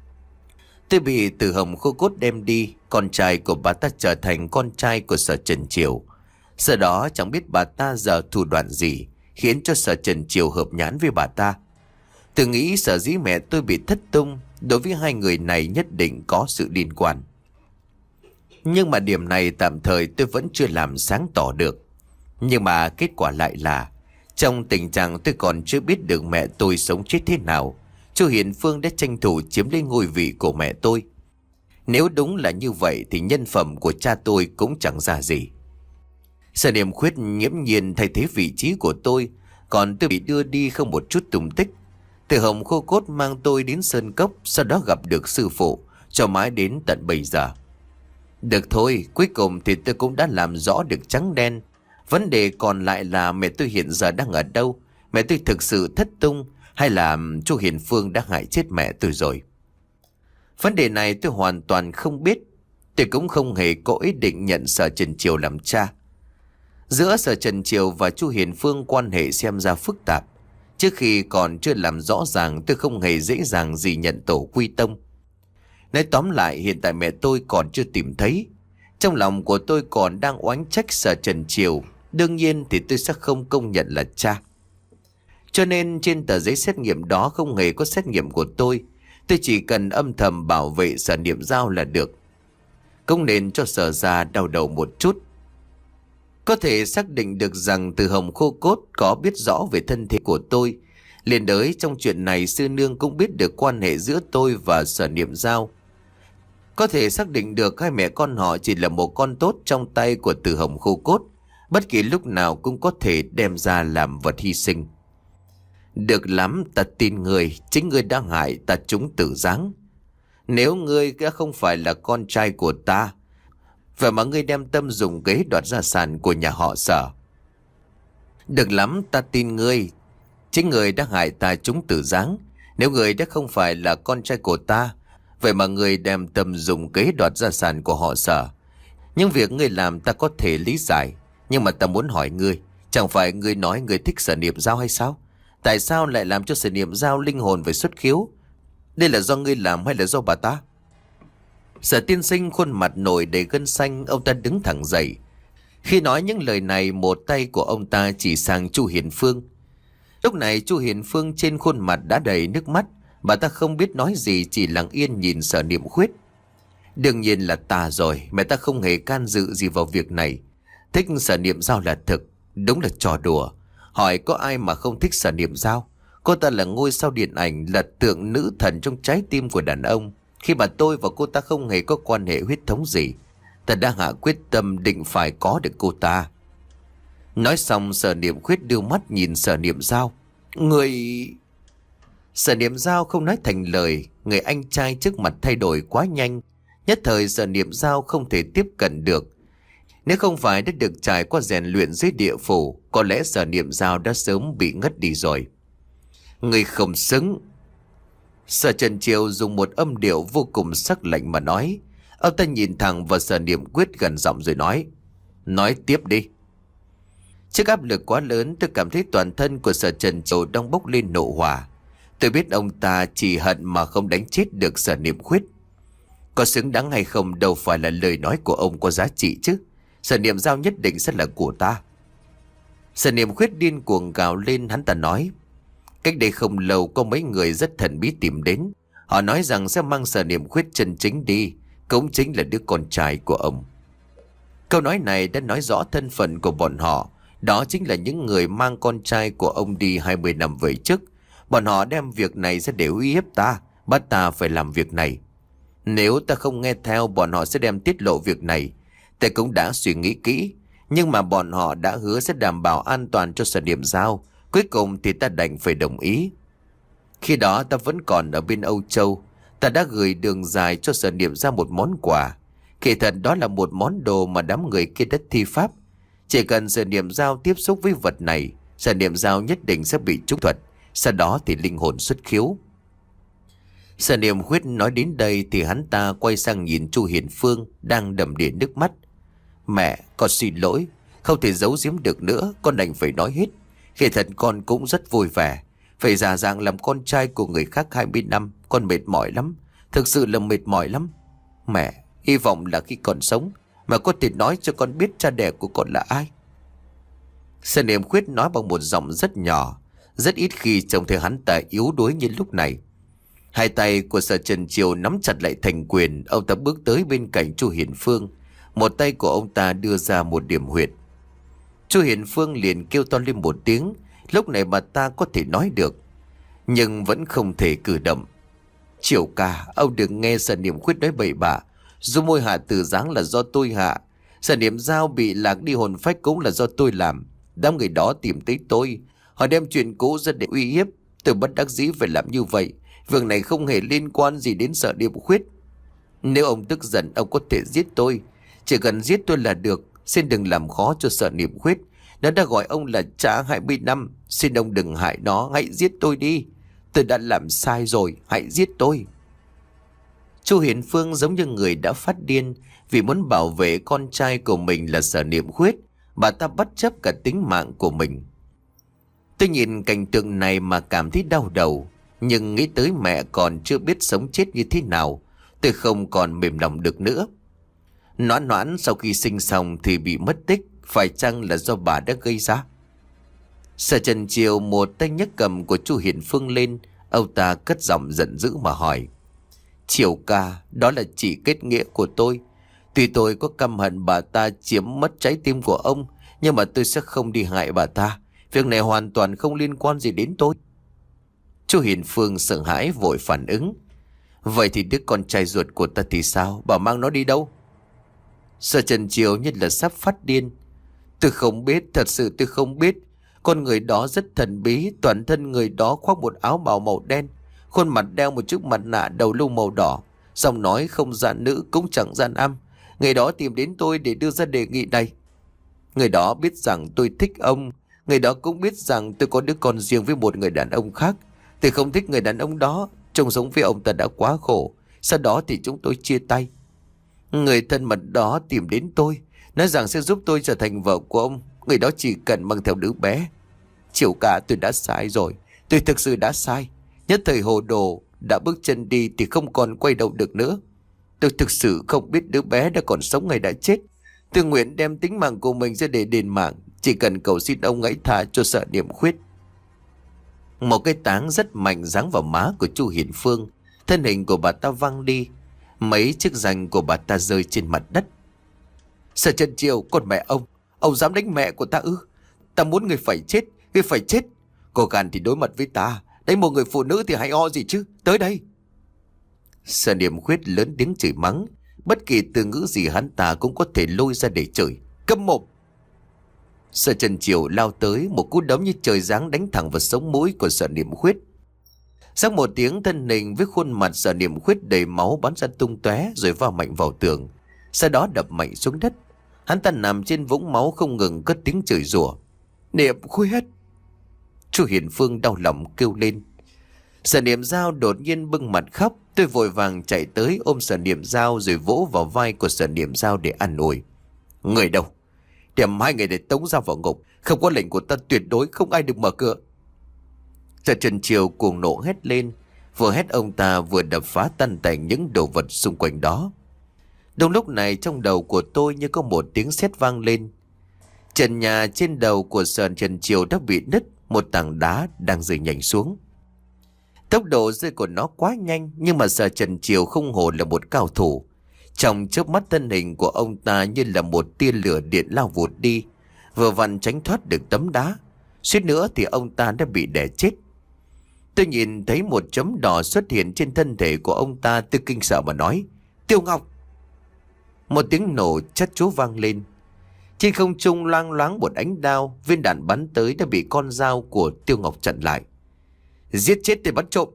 Tôi bị Từ Hồng Khô Cốt đem đi, con trai của bà ta trở thành con trai của Sở Trần Triều. Sau đó chẳng biết bà ta giờ thủ đoạn gì khiến cho Sở Trần Triều hợp nhãn với bà ta. Tôi nghĩ sở dĩ mẹ tôi bị thất tung, đối với hai người này nhất định có sự liên quan. Nhưng mà điểm này tạm thời tôi vẫn chưa làm sáng tỏ được. Nhưng mà kết quả lại là, trong tình trạng tôi còn chưa biết được mẹ tôi sống chết thế nào, Chu Hiền Phương đã tranh thủ chiếm lấy ngôi vị của mẹ tôi. Nếu đúng là như vậy thì nhân phẩm của cha tôi cũng chẳng ra gì. Sở Niệm Khuyết nghiễm nhiên thay thế vị trí của tôi, còn tôi bị đưa đi không một chút tung tích. Từ Hồng Khô Cốt mang tôi đến Sơn Cốc, sau đó gặp được sư phụ, cho mãi đến tận bây giờ. Được thôi, cuối cùng thì tôi cũng đã làm rõ được trắng đen. Vấn đề còn lại là mẹ tôi hiện giờ đang ở đâu? Mẹ tôi thực sự thất tung, hay là Chu Hiền Phương đã hại chết mẹ tôi rồi? Vấn đề này tôi hoàn toàn không biết. Tôi cũng không hề có ý định nhận Sở Trần Triều làm cha. Giữa Sở Trần Triều và Chu Hiền Phương quan hệ xem ra phức tạp. Trước khi còn chưa làm rõ ràng, tôi không hề dễ dàng gì nhận tổ quy tông. Nói tóm lại, hiện tại mẹ tôi còn chưa tìm thấy. Trong lòng của tôi còn đang oán trách Sở Trần Triều. Đương nhiên thì tôi sẽ không công nhận là cha. Cho nên trên tờ giấy xét nghiệm đó không hề có xét nghiệm của tôi. Tôi chỉ cần âm thầm bảo vệ Sở Niệm Dao là được. Không nên cho Sở gia đau đầu một chút. Có thể xác định được rằng Từ Hồng Khô Cốt có biết rõ về thân thể của tôi. Liền đới trong chuyện này sư nương cũng biết được quan hệ giữa tôi và Sở Niệm Dao. Có thể xác định được hai mẹ con họ chỉ là một con tốt trong tay của Từ Hồng Khô Cốt. Bất kỳ lúc nào cũng có thể đem ra làm vật hy sinh. Được lắm, ta tin người, chính ngươi đã hại ta trúng tử giáng. Nếu ngươi đã không phải là con trai của ta, vậy mà ngươi đem tâm dùng kế đoạt gia sản của nhà họ Sở. Được lắm, ta tin ngươi, chính ngươi đã hại ta trúng tử giáng. Nếu ngươi đã không phải là con trai của ta, vậy mà ngươi đem tâm dùng kế đoạt gia sản của họ Sở. Nhưng việc ngươi làm ta có thể lý giải. Nhưng mà ta muốn hỏi ngươi, chẳng phải ngươi nói ngươi thích Sở Niệm Dao hay sao? Tại sao lại làm cho Sở Niệm Dao linh hồn phải xuất khiếu? Đây là do ngươi làm hay là do bà ta? Sở tiên sinh khuôn mặt nổi đầy gân xanh, ông ta đứng thẳng dậy. Khi nói những lời này, một tay của ông ta chỉ sang Chu Hiền Phương. Lúc này Chu Hiền Phương trên khuôn mặt đã đầy nước mắt. Bà ta không biết nói gì, chỉ lặng yên nhìn Sở Niệm Khuyết. Đương nhiên là ta rồi, mẹ ta không hề can dự gì vào việc này. Thích Sở Niệm Dao là thực, đúng là trò đùa. Hỏi có ai mà không thích Sở Niệm Dao? Cô ta là ngôi sao điện ảnh, là tượng nữ thần trong trái tim của đàn ông. Khi mà tôi và cô ta không hề có quan hệ huyết thống gì, ta đã hạ quyết tâm định phải có được cô ta. Nói xong, Sở Niệm Khuyết đưa mắt nhìn Sở Niệm Dao. Người... Sở Niệm Dao không nói thành lời. Người anh trai trước mặt thay đổi quá nhanh. Nhất thời Sở Niệm Dao không thể tiếp cận được. Nếu không phải đã được trải qua rèn luyện dưới địa phủ, có lẽ Sở Niệm Giao đã sớm bị ngất đi rồi. Người không xứng. Sở Trần Triều dùng một âm điệu vô cùng sắc lạnh mà nói. Ông ta nhìn thẳng vào Sở Niệm Quyết gần giọng rồi nói. Nói tiếp đi. Trước áp lực quá lớn, tôi cảm thấy toàn thân của Sở Trần Triều đang bốc lên nộ hỏa. Tôi biết ông ta chỉ hận mà không đánh chết được Sở Niệm Quyết. Có xứng đáng hay không đâu phải là lời nói của ông có giá trị chứ. Sở Niệm Giao nhất định sẽ là của ta. Sở Niệm Quyết điên cuồng gào lên. Hắn ta nói. Cách đây không lâu có mấy người rất thần bí tìm đến. Họ nói rằng sẽ mang Sở Niệm Quyết chân chính đi, cũng chính là đứa con trai của ông. Câu nói này đã nói rõ thân phận của bọn họ. Đó chính là những người mang con trai của ông đi hai mươi năm về trước. Bọn họ đem việc này sẽ để uy hiếp ta, bắt ta phải làm việc này. Nếu ta không nghe theo, bọn họ sẽ đem tiết lộ việc này. Ta cũng đã suy nghĩ kỹ, nhưng mà bọn họ đã hứa sẽ đảm bảo an toàn cho Sở Niệm Giao. Cuối cùng thì ta đành phải đồng ý. Khi đó ta vẫn còn ở bên Âu Châu. Ta đã gửi đường dài cho Sở Niệm Giao một món quà. Kỳ thật đó là một món đồ mà đám người kia đã thi pháp. Chỉ cần Sở Niệm Giao tiếp xúc với vật này, Sở Niệm Giao nhất định sẽ bị trúng thuật. Sau đó thì linh hồn xuất khiếu. Sở Niệm Quyết nói đến đây thì hắn ta quay sang nhìn Chu Hiền Phương đang đầm đìa nước mắt. Mẹ, con xin lỗi, không thể giấu giếm được nữa, con đành phải nói hết. Khi thật con cũng rất vui vẻ. Phải giả dạng làm con trai của người khác hai mươi năm, con mệt mỏi lắm. Thực sự là mệt mỏi lắm. Mẹ, hy vọng là khi còn sống mà có thể nói cho con biết cha đẻ của con là ai. Sở Niệm Quyết nói bằng một giọng rất nhỏ. Rất ít khi trông thấy hắn ta yếu đuối như lúc này. Hai tay của Sở Trần Triều nắm chặt lại thành quyền. Ông ta bước tới bên cạnh Chu Hiền Phương. Một tay của ông ta đưa ra một điểm huyệt. Chu Hiền Phương liền kêu to lên một tiếng. Lúc này bà ta có thể nói được, nhưng vẫn không thể cử động. Triều ca, ông đừng nghe Sở Niệm Quyết nói bậy bạ. Dù môi hạ tử giáng là do tôi hạ. Sở Niệm Giao bị lạc đi hồn phách cũng là do tôi làm. Đám người đó tìm tới tôi. Họ đem chuyện cũ ra để uy hiếp. Tôi bất đắc dĩ phải làm như vậy. Việc này không hề liên quan gì đến Sở Niệm Quyết. Nếu ông tức giận, ông có thể giết tôi. Chỉ cần giết tôi là được. Xin đừng làm khó cho Sở Niệm Quyết. Nó đã gọi ông là cha hai mươi năm. Xin ông đừng hại nó, hãy giết tôi đi. Tôi đã làm sai rồi, hãy giết tôi. Chu Hiền Phương giống như người đã phát điên. Vì muốn bảo vệ con trai của mình là Sở Niệm Quyết, bà ta bất chấp cả tính mạng của mình. Tôi nhìn cảnh tượng này mà cảm thấy đau đầu. Nhưng nghĩ tới mẹ còn chưa biết sống chết như thế nào, tôi không còn mềm lòng được nữa. Noãn Noãn sau khi sinh xong thì bị mất tích. Phải chăng là do bà đã gây ra? Sở Trần Triều một tay nhấc cầm của Chu Hiền Phương lên. Ông ta cất giọng giận dữ mà hỏi. Triều ca, đó là chỉ kết nghĩa của tôi. Tuy tôi có căm hận bà ta chiếm mất trái tim của ông, nhưng mà tôi sẽ không đi hại bà ta. Việc này hoàn toàn không liên quan gì đến tôi. Chu Hiền Phương sợ hãi vội phản ứng. Vậy thì đứa con trai ruột của ta thì sao? Bà mang nó đi đâu? Sở Trần Triều như là sắp phát điên. Tôi không biết, thật sự tôi không biết. Con người đó rất thần bí. Toàn thân người đó khoác một áo bào màu đen, khuôn mặt đeo một chiếc mặt nạ đầu lâu màu đỏ. Giọng nói không gian nữ cũng chẳng gian âm. Người đó tìm đến tôi để đưa ra đề nghị này. Người đó biết rằng tôi thích ông. Người đó cũng biết rằng tôi có đứa con riêng với một người đàn ông khác. Tôi không thích người đàn ông đó. Chung sống với ông ta đã quá khổ. Sau đó thì chúng tôi chia tay. Người thân mật đó tìm đến tôi, nói rằng sẽ giúp tôi trở thành vợ của ông. Người đó chỉ cần mang theo đứa bé. Triều ca, tôi đã sai rồi. Tôi thực sự đã sai. Nhất thời hồ đồ, đã bước chân đi thì không còn quay đầu được nữa. Tôi thực sự không biết đứa bé đã còn sống hay đã chết. Tôi nguyện đem tính mạng của mình ra để đền mạng. Chỉ cần cầu xin ông hãy tha cho Sở Niệm Quyết. Một cái táng rất mạnh giáng vào má của Chu Hiền Phương. Thân hình của bà ta văng đi. Mấy chiếc răng của bà ta rơi trên mặt đất. Sở Trần Triều, con mẹ ông. Ông dám đánh mẹ của ta ư? Ta muốn người phải chết, người phải chết. Có gan thì đối mặt với ta. Đánh một người phụ nữ thì hay o gì chứ. Tới đây. Sở Niệm Quyết lớn tiếng chửi mắng. Bất kỳ từ ngữ gì hắn ta cũng có thể lôi ra để chửi. Câm mồm. Sở Trần Triều lao tới, một cú đấm như trời giáng đánh thẳng vào sống mũi của Sở Niệm Quyết. Sau một tiếng, thân hình với khuôn mặt Sở Niệm Quyết đầy máu bắn ra tung tóe rồi va mạnh vào tường. Sau đó đập mạnh xuống đất. Hắn ta nằm trên vũng máu không ngừng cất tiếng chửi rủa. Niệm Khuyết! Chu Hiền Phương đau lòng kêu lên. Sở Niệm Dao đột nhiên bưng mặt khóc. Tôi vội vàng chạy tới ôm Sở Niệm Dao rồi vỗ vào vai của Sở Niệm Dao để an ủi. Người đâu? Đem hai người để tống ra vào ngục. Không có lệnh của ta tuyệt đối không ai được mở cửa. Sở Trần Triều cuồng nộ hét lên. Vừa hét ông ta vừa đập phá tan tành những đồ vật xung quanh đó. Đúng lúc này trong đầu của tôi như có một tiếng sét vang lên. Trần nhà trên đầu của Sở Trần Triều đã bị nứt. Một tảng đá đang rơi nhanh xuống. Tốc độ rơi của nó quá nhanh, nhưng mà Sở Trần Triều không hổ là một cao thủ. Trong chớp mắt thân hình của ông ta như là một tia lửa điện lao vụt đi, vừa vặn tránh thoát được tấm đá. Suýt nữa thì ông ta đã bị đè chết. Tôi nhìn thấy một chấm đỏ xuất hiện trên thân thể của ông ta, tôi kinh sợ mà nói: Tiêu Ngọc! Một tiếng nổ chát chúa vang lên. Trên không trung loang loáng một ánh đao, viên đạn bắn tới đã bị con dao của Tiêu Ngọc chặn lại. Giết chết để bắt trộm!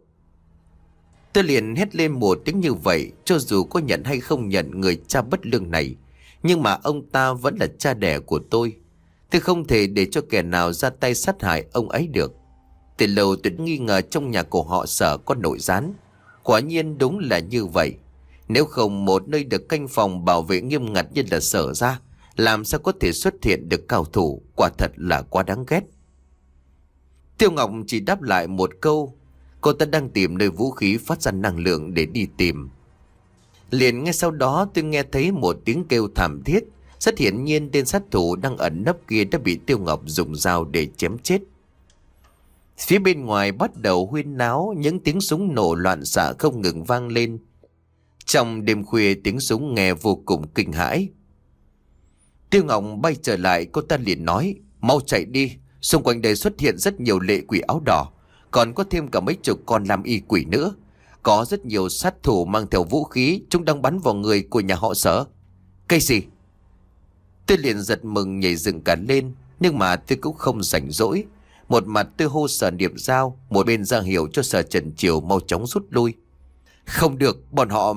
Tôi liền hét lên một tiếng như vậy. Cho dù có nhận hay không nhận người cha bất lương này, nhưng mà ông ta vẫn là cha đẻ của tôi. Tôi không thể để cho kẻ nào ra tay sát hại ông ấy được. Từ lâu tôi nghi ngờ trong nhà của họ Sở có nội gián. Quả nhiên đúng là như vậy. Nếu không một nơi được canh phòng bảo vệ nghiêm ngặt như là Sở ra, làm sao có thể xuất hiện được cao thủ? Quả thật là quá đáng ghét. Tiêu Ngọc chỉ đáp lại một câu. Cô ta đang tìm nơi vũ khí phát ra năng lượng để đi tìm. Liền ngay sau đó tôi nghe thấy một tiếng kêu thảm thiết. Rất hiển nhiên tên sát thủ đang ẩn nấp kia đã bị Tiêu Ngọc dùng dao để chém chết. Phía bên ngoài bắt đầu huyên náo, những tiếng súng nổ loạn xạ không ngừng vang lên. Trong đêm khuya tiếng súng nghe vô cùng kinh hãi. Tiêu Ngọc bay trở lại, cô ta liền nói: Mau chạy đi, xung quanh đây xuất hiện rất nhiều lệ quỷ áo đỏ, còn có thêm cả mấy chục con làm y quỷ nữa. Có rất nhiều sát thủ mang theo vũ khí, chúng đang bắn vào người của nhà họ Sở. Cái gì? Tôi liền giật mừng nhảy dựng cả lên, nhưng mà tôi cũng không rảnh rỗi. Một mặt tôi hô Sở Niệm Dao, một bên ra hiệu cho Sở Trần Triều mau chóng rút lui. Không được, bọn họ...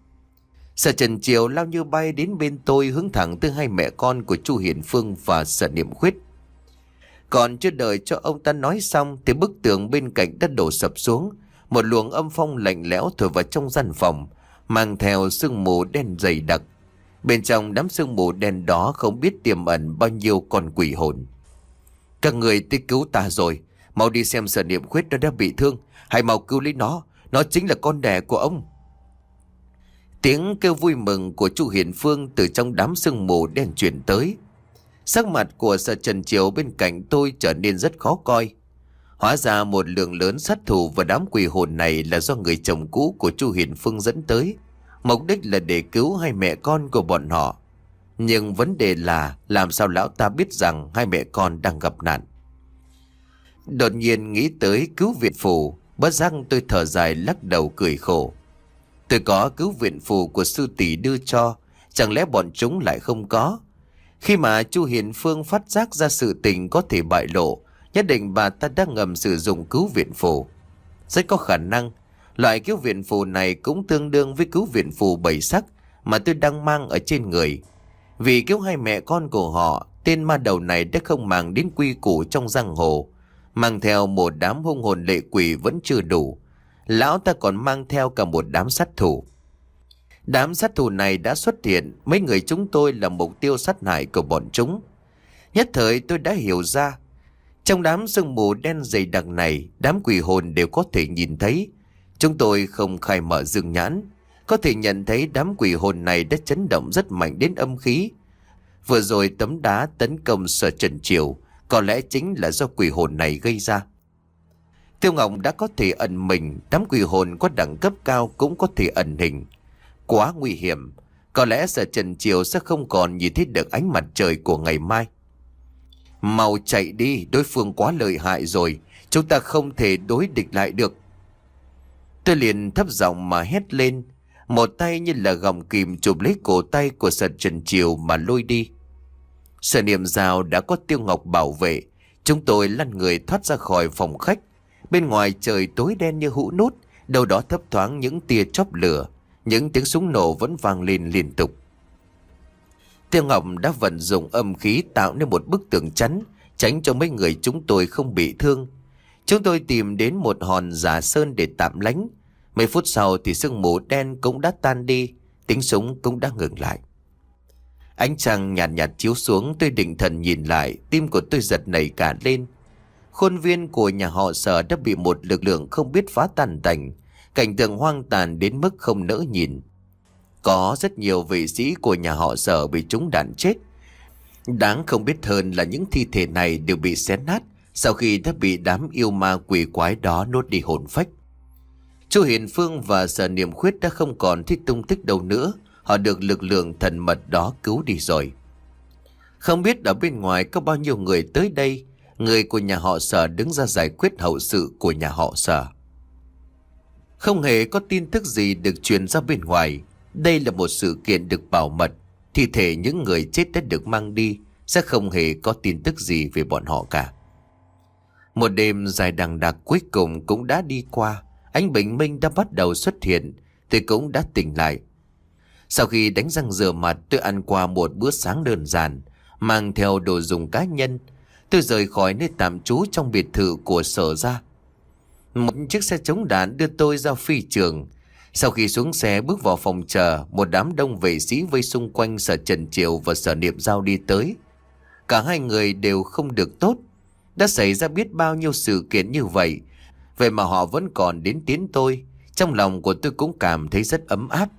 Sở Trần Triều lao như bay đến bên tôi, hướng thẳng tới hai mẹ con của Chu Hiền Phương và Sở Niệm Khuyết. Còn chưa đợi cho ông ta nói xong thì bức tường bên cạnh đã đổ sập xuống. Một luồng âm phong lạnh lẽo thổi vào trong gian phòng, mang theo sương mù đen dày đặc. Bên trong đám sương mù đen đó không biết tiềm ẩn bao nhiêu con quỷ hồn. Các người tới cứu ta rồi, mau đi xem Sở Niệm Khuyết nó đã bị thương, hãy mau cứu lấy nó, nó chính là con đẻ của ông. Tiếng kêu vui mừng của Chu Hiền Phương từ trong đám sương mù đen truyền tới. Sắc mặt của Sở Trần Triều bên cạnh tôi trở nên rất khó coi. Hóa ra một lượng lớn sát thủ và đám quỷ hồn này là do người chồng cũ của Chu Hiền Phương dẫn tới. Mục đích là để cứu hai mẹ con của bọn họ. Nhưng vấn đề là làm sao lão ta biết rằng hai mẹ con đang gặp nạn. Đột nhiên nghĩ tới cứu viện phù, bất giác tôi thở dài lắc đầu cười khổ. Tôi có cứu viện phù của sư tỷ đưa cho, chẳng lẽ bọn chúng lại không có? Khi mà Chu Hiền Phương phát giác ra sự tình có thể bại lộ, nhất định bà ta đang ngầm sử dụng cứu viện phù. Rất có khả năng loại cứu viện phù này cũng tương đương với cứu viện phù bảy sắc mà tôi đang mang ở trên người. Vì cứu hai mẹ con của họ, tên ma đầu này đã không màng đến quy củ trong giang hồ. Mang theo một đám hung hồn lệ quỷ vẫn chưa đủ, lão ta còn mang theo cả một đám sát thủ. Đám sát thủ này đã xuất hiện, mấy người chúng tôi là mục tiêu sát hại của bọn chúng. Nhất thời tôi đã hiểu ra, trong đám sương mù đen dày đặc này, đám quỷ hồn đều có thể nhìn thấy. Chúng tôi không khai mở dương nhãn, có thể nhận thấy đám quỷ hồn này đã chấn động rất mạnh đến âm khí. Vừa rồi tấm đá tấn công Sở Trần Triều có lẽ chính là do quỷ hồn này gây ra. Tiêu Ngọc đã có thể ẩn mình, đám quỷ hồn có đẳng cấp cao cũng có thể ẩn hình. Quá nguy hiểm, có lẽ Sở Trần Triều sẽ không còn nhìn thấy được ánh mặt trời của ngày mai. Mau chạy đi, đối phương quá lợi hại rồi, chúng ta không thể đối địch lại được. Tôi liền thấp giọng mà hét lên, một tay như là gọng kìm chụp lấy cổ tay của Sở Trần Triều mà lôi đi. Sở Niệm Dao đã có Tiêu Ngọc bảo vệ, chúng tôi lăn người thoát ra khỏi phòng khách. Bên ngoài trời tối đen như hũ nút, đâu đó thấp thoáng những tia chóp lửa, những tiếng súng nổ vẫn vang lên liên tục. Tiêu Ngọc đã vận dụng âm khí tạo nên một bức tường chắn, tránh cho mấy người chúng tôi không bị thương. Chúng tôi tìm đến một hòn giả sơn để tạm lánh. Mấy phút sau thì sương mù đen cũng đã tan đi, tiếng súng cũng đã ngừng lại. Ánh trăng nhạt nhạt chiếu xuống, tôi định thần nhìn lại, tim của tôi giật nảy cả lên. Khuôn viên của nhà họ Sở đã bị một lực lượng không biết phá tan tành, cảnh tượng hoang tàn đến mức không nỡ nhìn. Có rất nhiều vệ sĩ của nhà họ Sở bị trúng đạn chết. Đáng không biết hơn là những thi thể này đều bị xé nát sau khi đã bị đám yêu ma quỷ quái đó nuốt đi hồn phách. Chu Hiền Phương và Sở Niệm Khuyết đã không còn thích tung tích đâu nữa. Họ được lực lượng thần mật đó cứu đi rồi. Không biết ở bên ngoài có bao nhiêu người tới đây. Người của nhà họ Sở đứng ra giải quyết hậu sự của nhà họ Sở. Không hề có tin tức gì được truyền ra bên ngoài. Đây là một sự kiện được bảo mật. Thi thể những người chết đã được mang đi, sẽ không hề có tin tức gì về bọn họ cả. Một đêm dài đằng đẵng cuối cùng cũng đã đi qua. Ánh bình minh đã bắt đầu xuất hiện. Tôi cũng đã tỉnh lại. Sau khi đánh răng rửa mặt, tôi ăn qua một bữa sáng đơn giản, mang theo đồ dùng cá nhân. Tôi rời khỏi nơi tạm trú trong biệt thự của Sở ra. Một chiếc xe chống đạn đưa tôi ra phi trường. Sau khi xuống xe bước vào phòng chờ, một đám đông vệ sĩ vây xung quanh Sở Trần Triều và Sở Niệm Giao đi tới. Cả hai người đều không được tốt. Đã xảy ra biết bao nhiêu sự kiện như vậy, vậy mà họ vẫn còn đến tiến tôi. Trong lòng của tôi cũng cảm thấy rất ấm áp.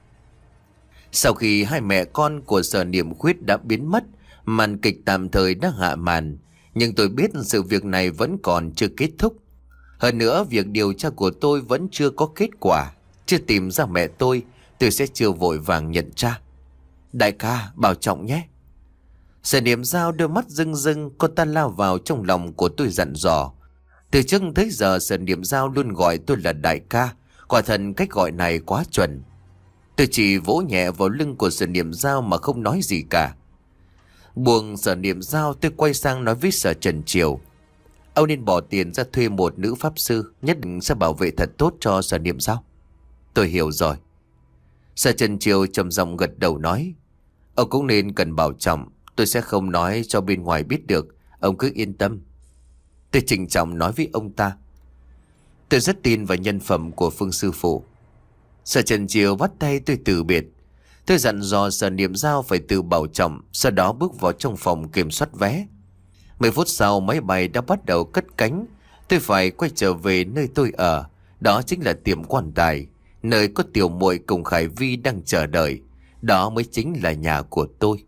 Sau khi hai mẹ con của Sở Niệm Khuyết đã biến mất, màn kịch tạm thời đã hạ màn. Nhưng tôi biết sự việc này vẫn còn chưa kết thúc. Hơn nữa, việc điều tra của tôi vẫn chưa có kết quả. Chưa tìm ra mẹ tôi, tôi sẽ chưa vội vàng nhận ra. Đại ca, bảo trọng nhé. Sở Niệm Giao đôi mắt rưng rưng, cô ta lao vào trong lòng của tôi dặn dò. Từ trước tới giờ Sở Niệm Giao luôn gọi tôi là đại ca. Quả thật cách gọi này quá chuẩn. Tôi chỉ vỗ nhẹ vào lưng của Sở Niệm Giao mà không nói gì cả. Buông Sở Niệm Giao, tôi quay sang nói với Sở Trần Triều. Ông nên bỏ tiền ra thuê một nữ pháp sư, nhất định sẽ bảo vệ thật tốt cho Sở Niệm Giao. Tôi hiểu rồi. Sở Trần Triều trầm giọng gật đầu nói. Ông cũng nên cần bảo trọng. Tôi sẽ không nói cho bên ngoài biết được. Ông cứ yên tâm. Tôi trịnh trọng nói với ông ta. Tôi rất tin vào nhân phẩm của Phương sư phụ. Sở Trần Triều bắt tay tôi từ biệt. Tôi dặn dò Sở Niệm Giao phải tự bảo trọng, sau đó bước vào trong phòng kiểm soát vé. Mười phút sau máy bay đã bắt đầu cất cánh. Tôi phải quay trở về nơi tôi ở. Đó chính là tiệm quan tài, nơi có tiểu muội cùng Khải Vi đang chờ đợi. Đó mới chính là nhà của tôi.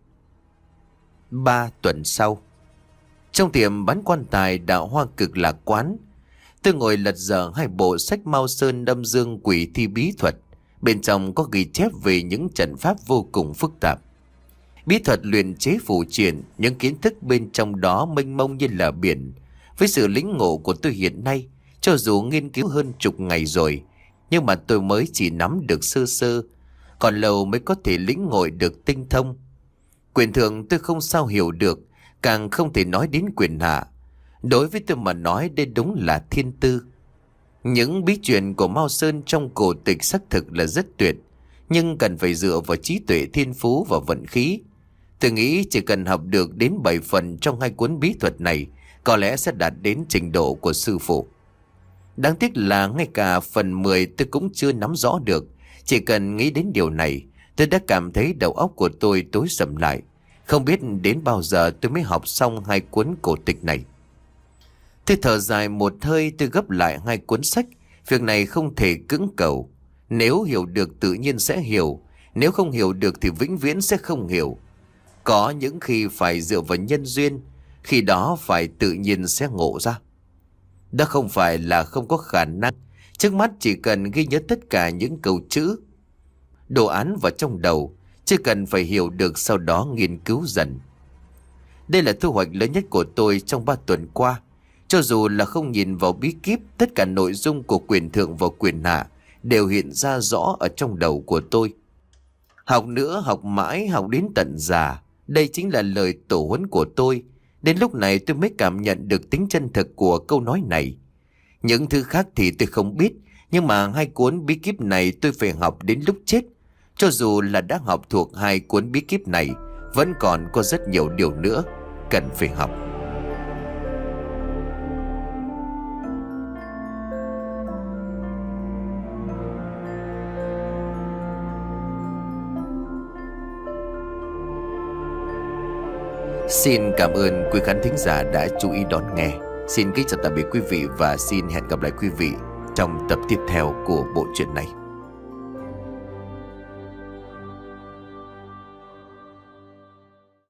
Ba tuần sau, trong tiệm bán quan tài Đạo Hoa Cực Lạc Quán, tôi ngồi lật dở hai bộ sách Mao Sơn Âm Dương Quỷ Thi Bí Thuật. Bên trong có ghi chép về những trận pháp vô cùng phức tạp. Bí thuật luyện chế phù triện, những kiến thức bên trong đó mênh mông như là biển. Với sự lĩnh ngộ của tôi hiện nay, cho dù nghiên cứu hơn chục ngày rồi, nhưng mà tôi mới chỉ nắm được sơ sơ, còn lâu mới có thể lĩnh ngộ được tinh thông. Quyền thượng tôi không sao hiểu được, càng không thể nói đến quyền hạ. Đối với tôi mà nói, đây đúng là thiên tư. Những bí truyền của Mao Sơn trong cổ tịch xác thực là rất tuyệt, nhưng cần phải dựa vào trí tuệ, thiên phú và vận khí. Tôi nghĩ chỉ cần học được đến bảy phần trong hai cuốn bí thuật này, có lẽ sẽ đạt đến trình độ của sư phụ. Đáng tiếc là ngay cả phần mười tôi cũng chưa nắm rõ được. Chỉ cần nghĩ đến điều này, tôi đã cảm thấy đầu óc của tôi tối sầm lại. Không biết đến bao giờ tôi mới học xong hai cuốn cổ tịch này. Tôi thở dài một hơi, tôi gấp lại hai cuốn sách. Việc này không thể cưỡng cầu. Nếu hiểu được tự nhiên sẽ hiểu. Nếu không hiểu được thì vĩnh viễn sẽ không hiểu. Có những khi phải dựa vào nhân duyên, khi đó phải tự nhiên sẽ ngộ ra. Đó không phải là không có khả năng. Trước mắt chỉ cần ghi nhớ tất cả những câu chữ, đồ án vào trong đầu, chỉ cần phải hiểu được, sau đó nghiên cứu dần. Đây là thu hoạch lớn nhất của tôi trong ba tuần qua. Cho dù là không nhìn vào bí kíp, tất cả nội dung của quyền thượng và quyền hạ đều hiện ra rõ ở trong đầu của tôi. Học nữa, học mãi, học đến tận già. Đây chính là lời tổ huấn của tôi. Đến lúc này tôi mới cảm nhận được tính chân thực của câu nói này. Những thứ khác thì tôi không biết, nhưng mà hai cuốn bí kíp này tôi phải học đến lúc chết. Cho dù là đã học thuộc hai cuốn bí kíp này, vẫn còn có rất nhiều điều nữa cần phải học. Xin cảm ơn quý khán thính giả đã chú ý đón nghe. Xin kính chào tạm biệt quý vị và xin hẹn gặp lại quý vị trong tập tiếp theo của bộ truyện này.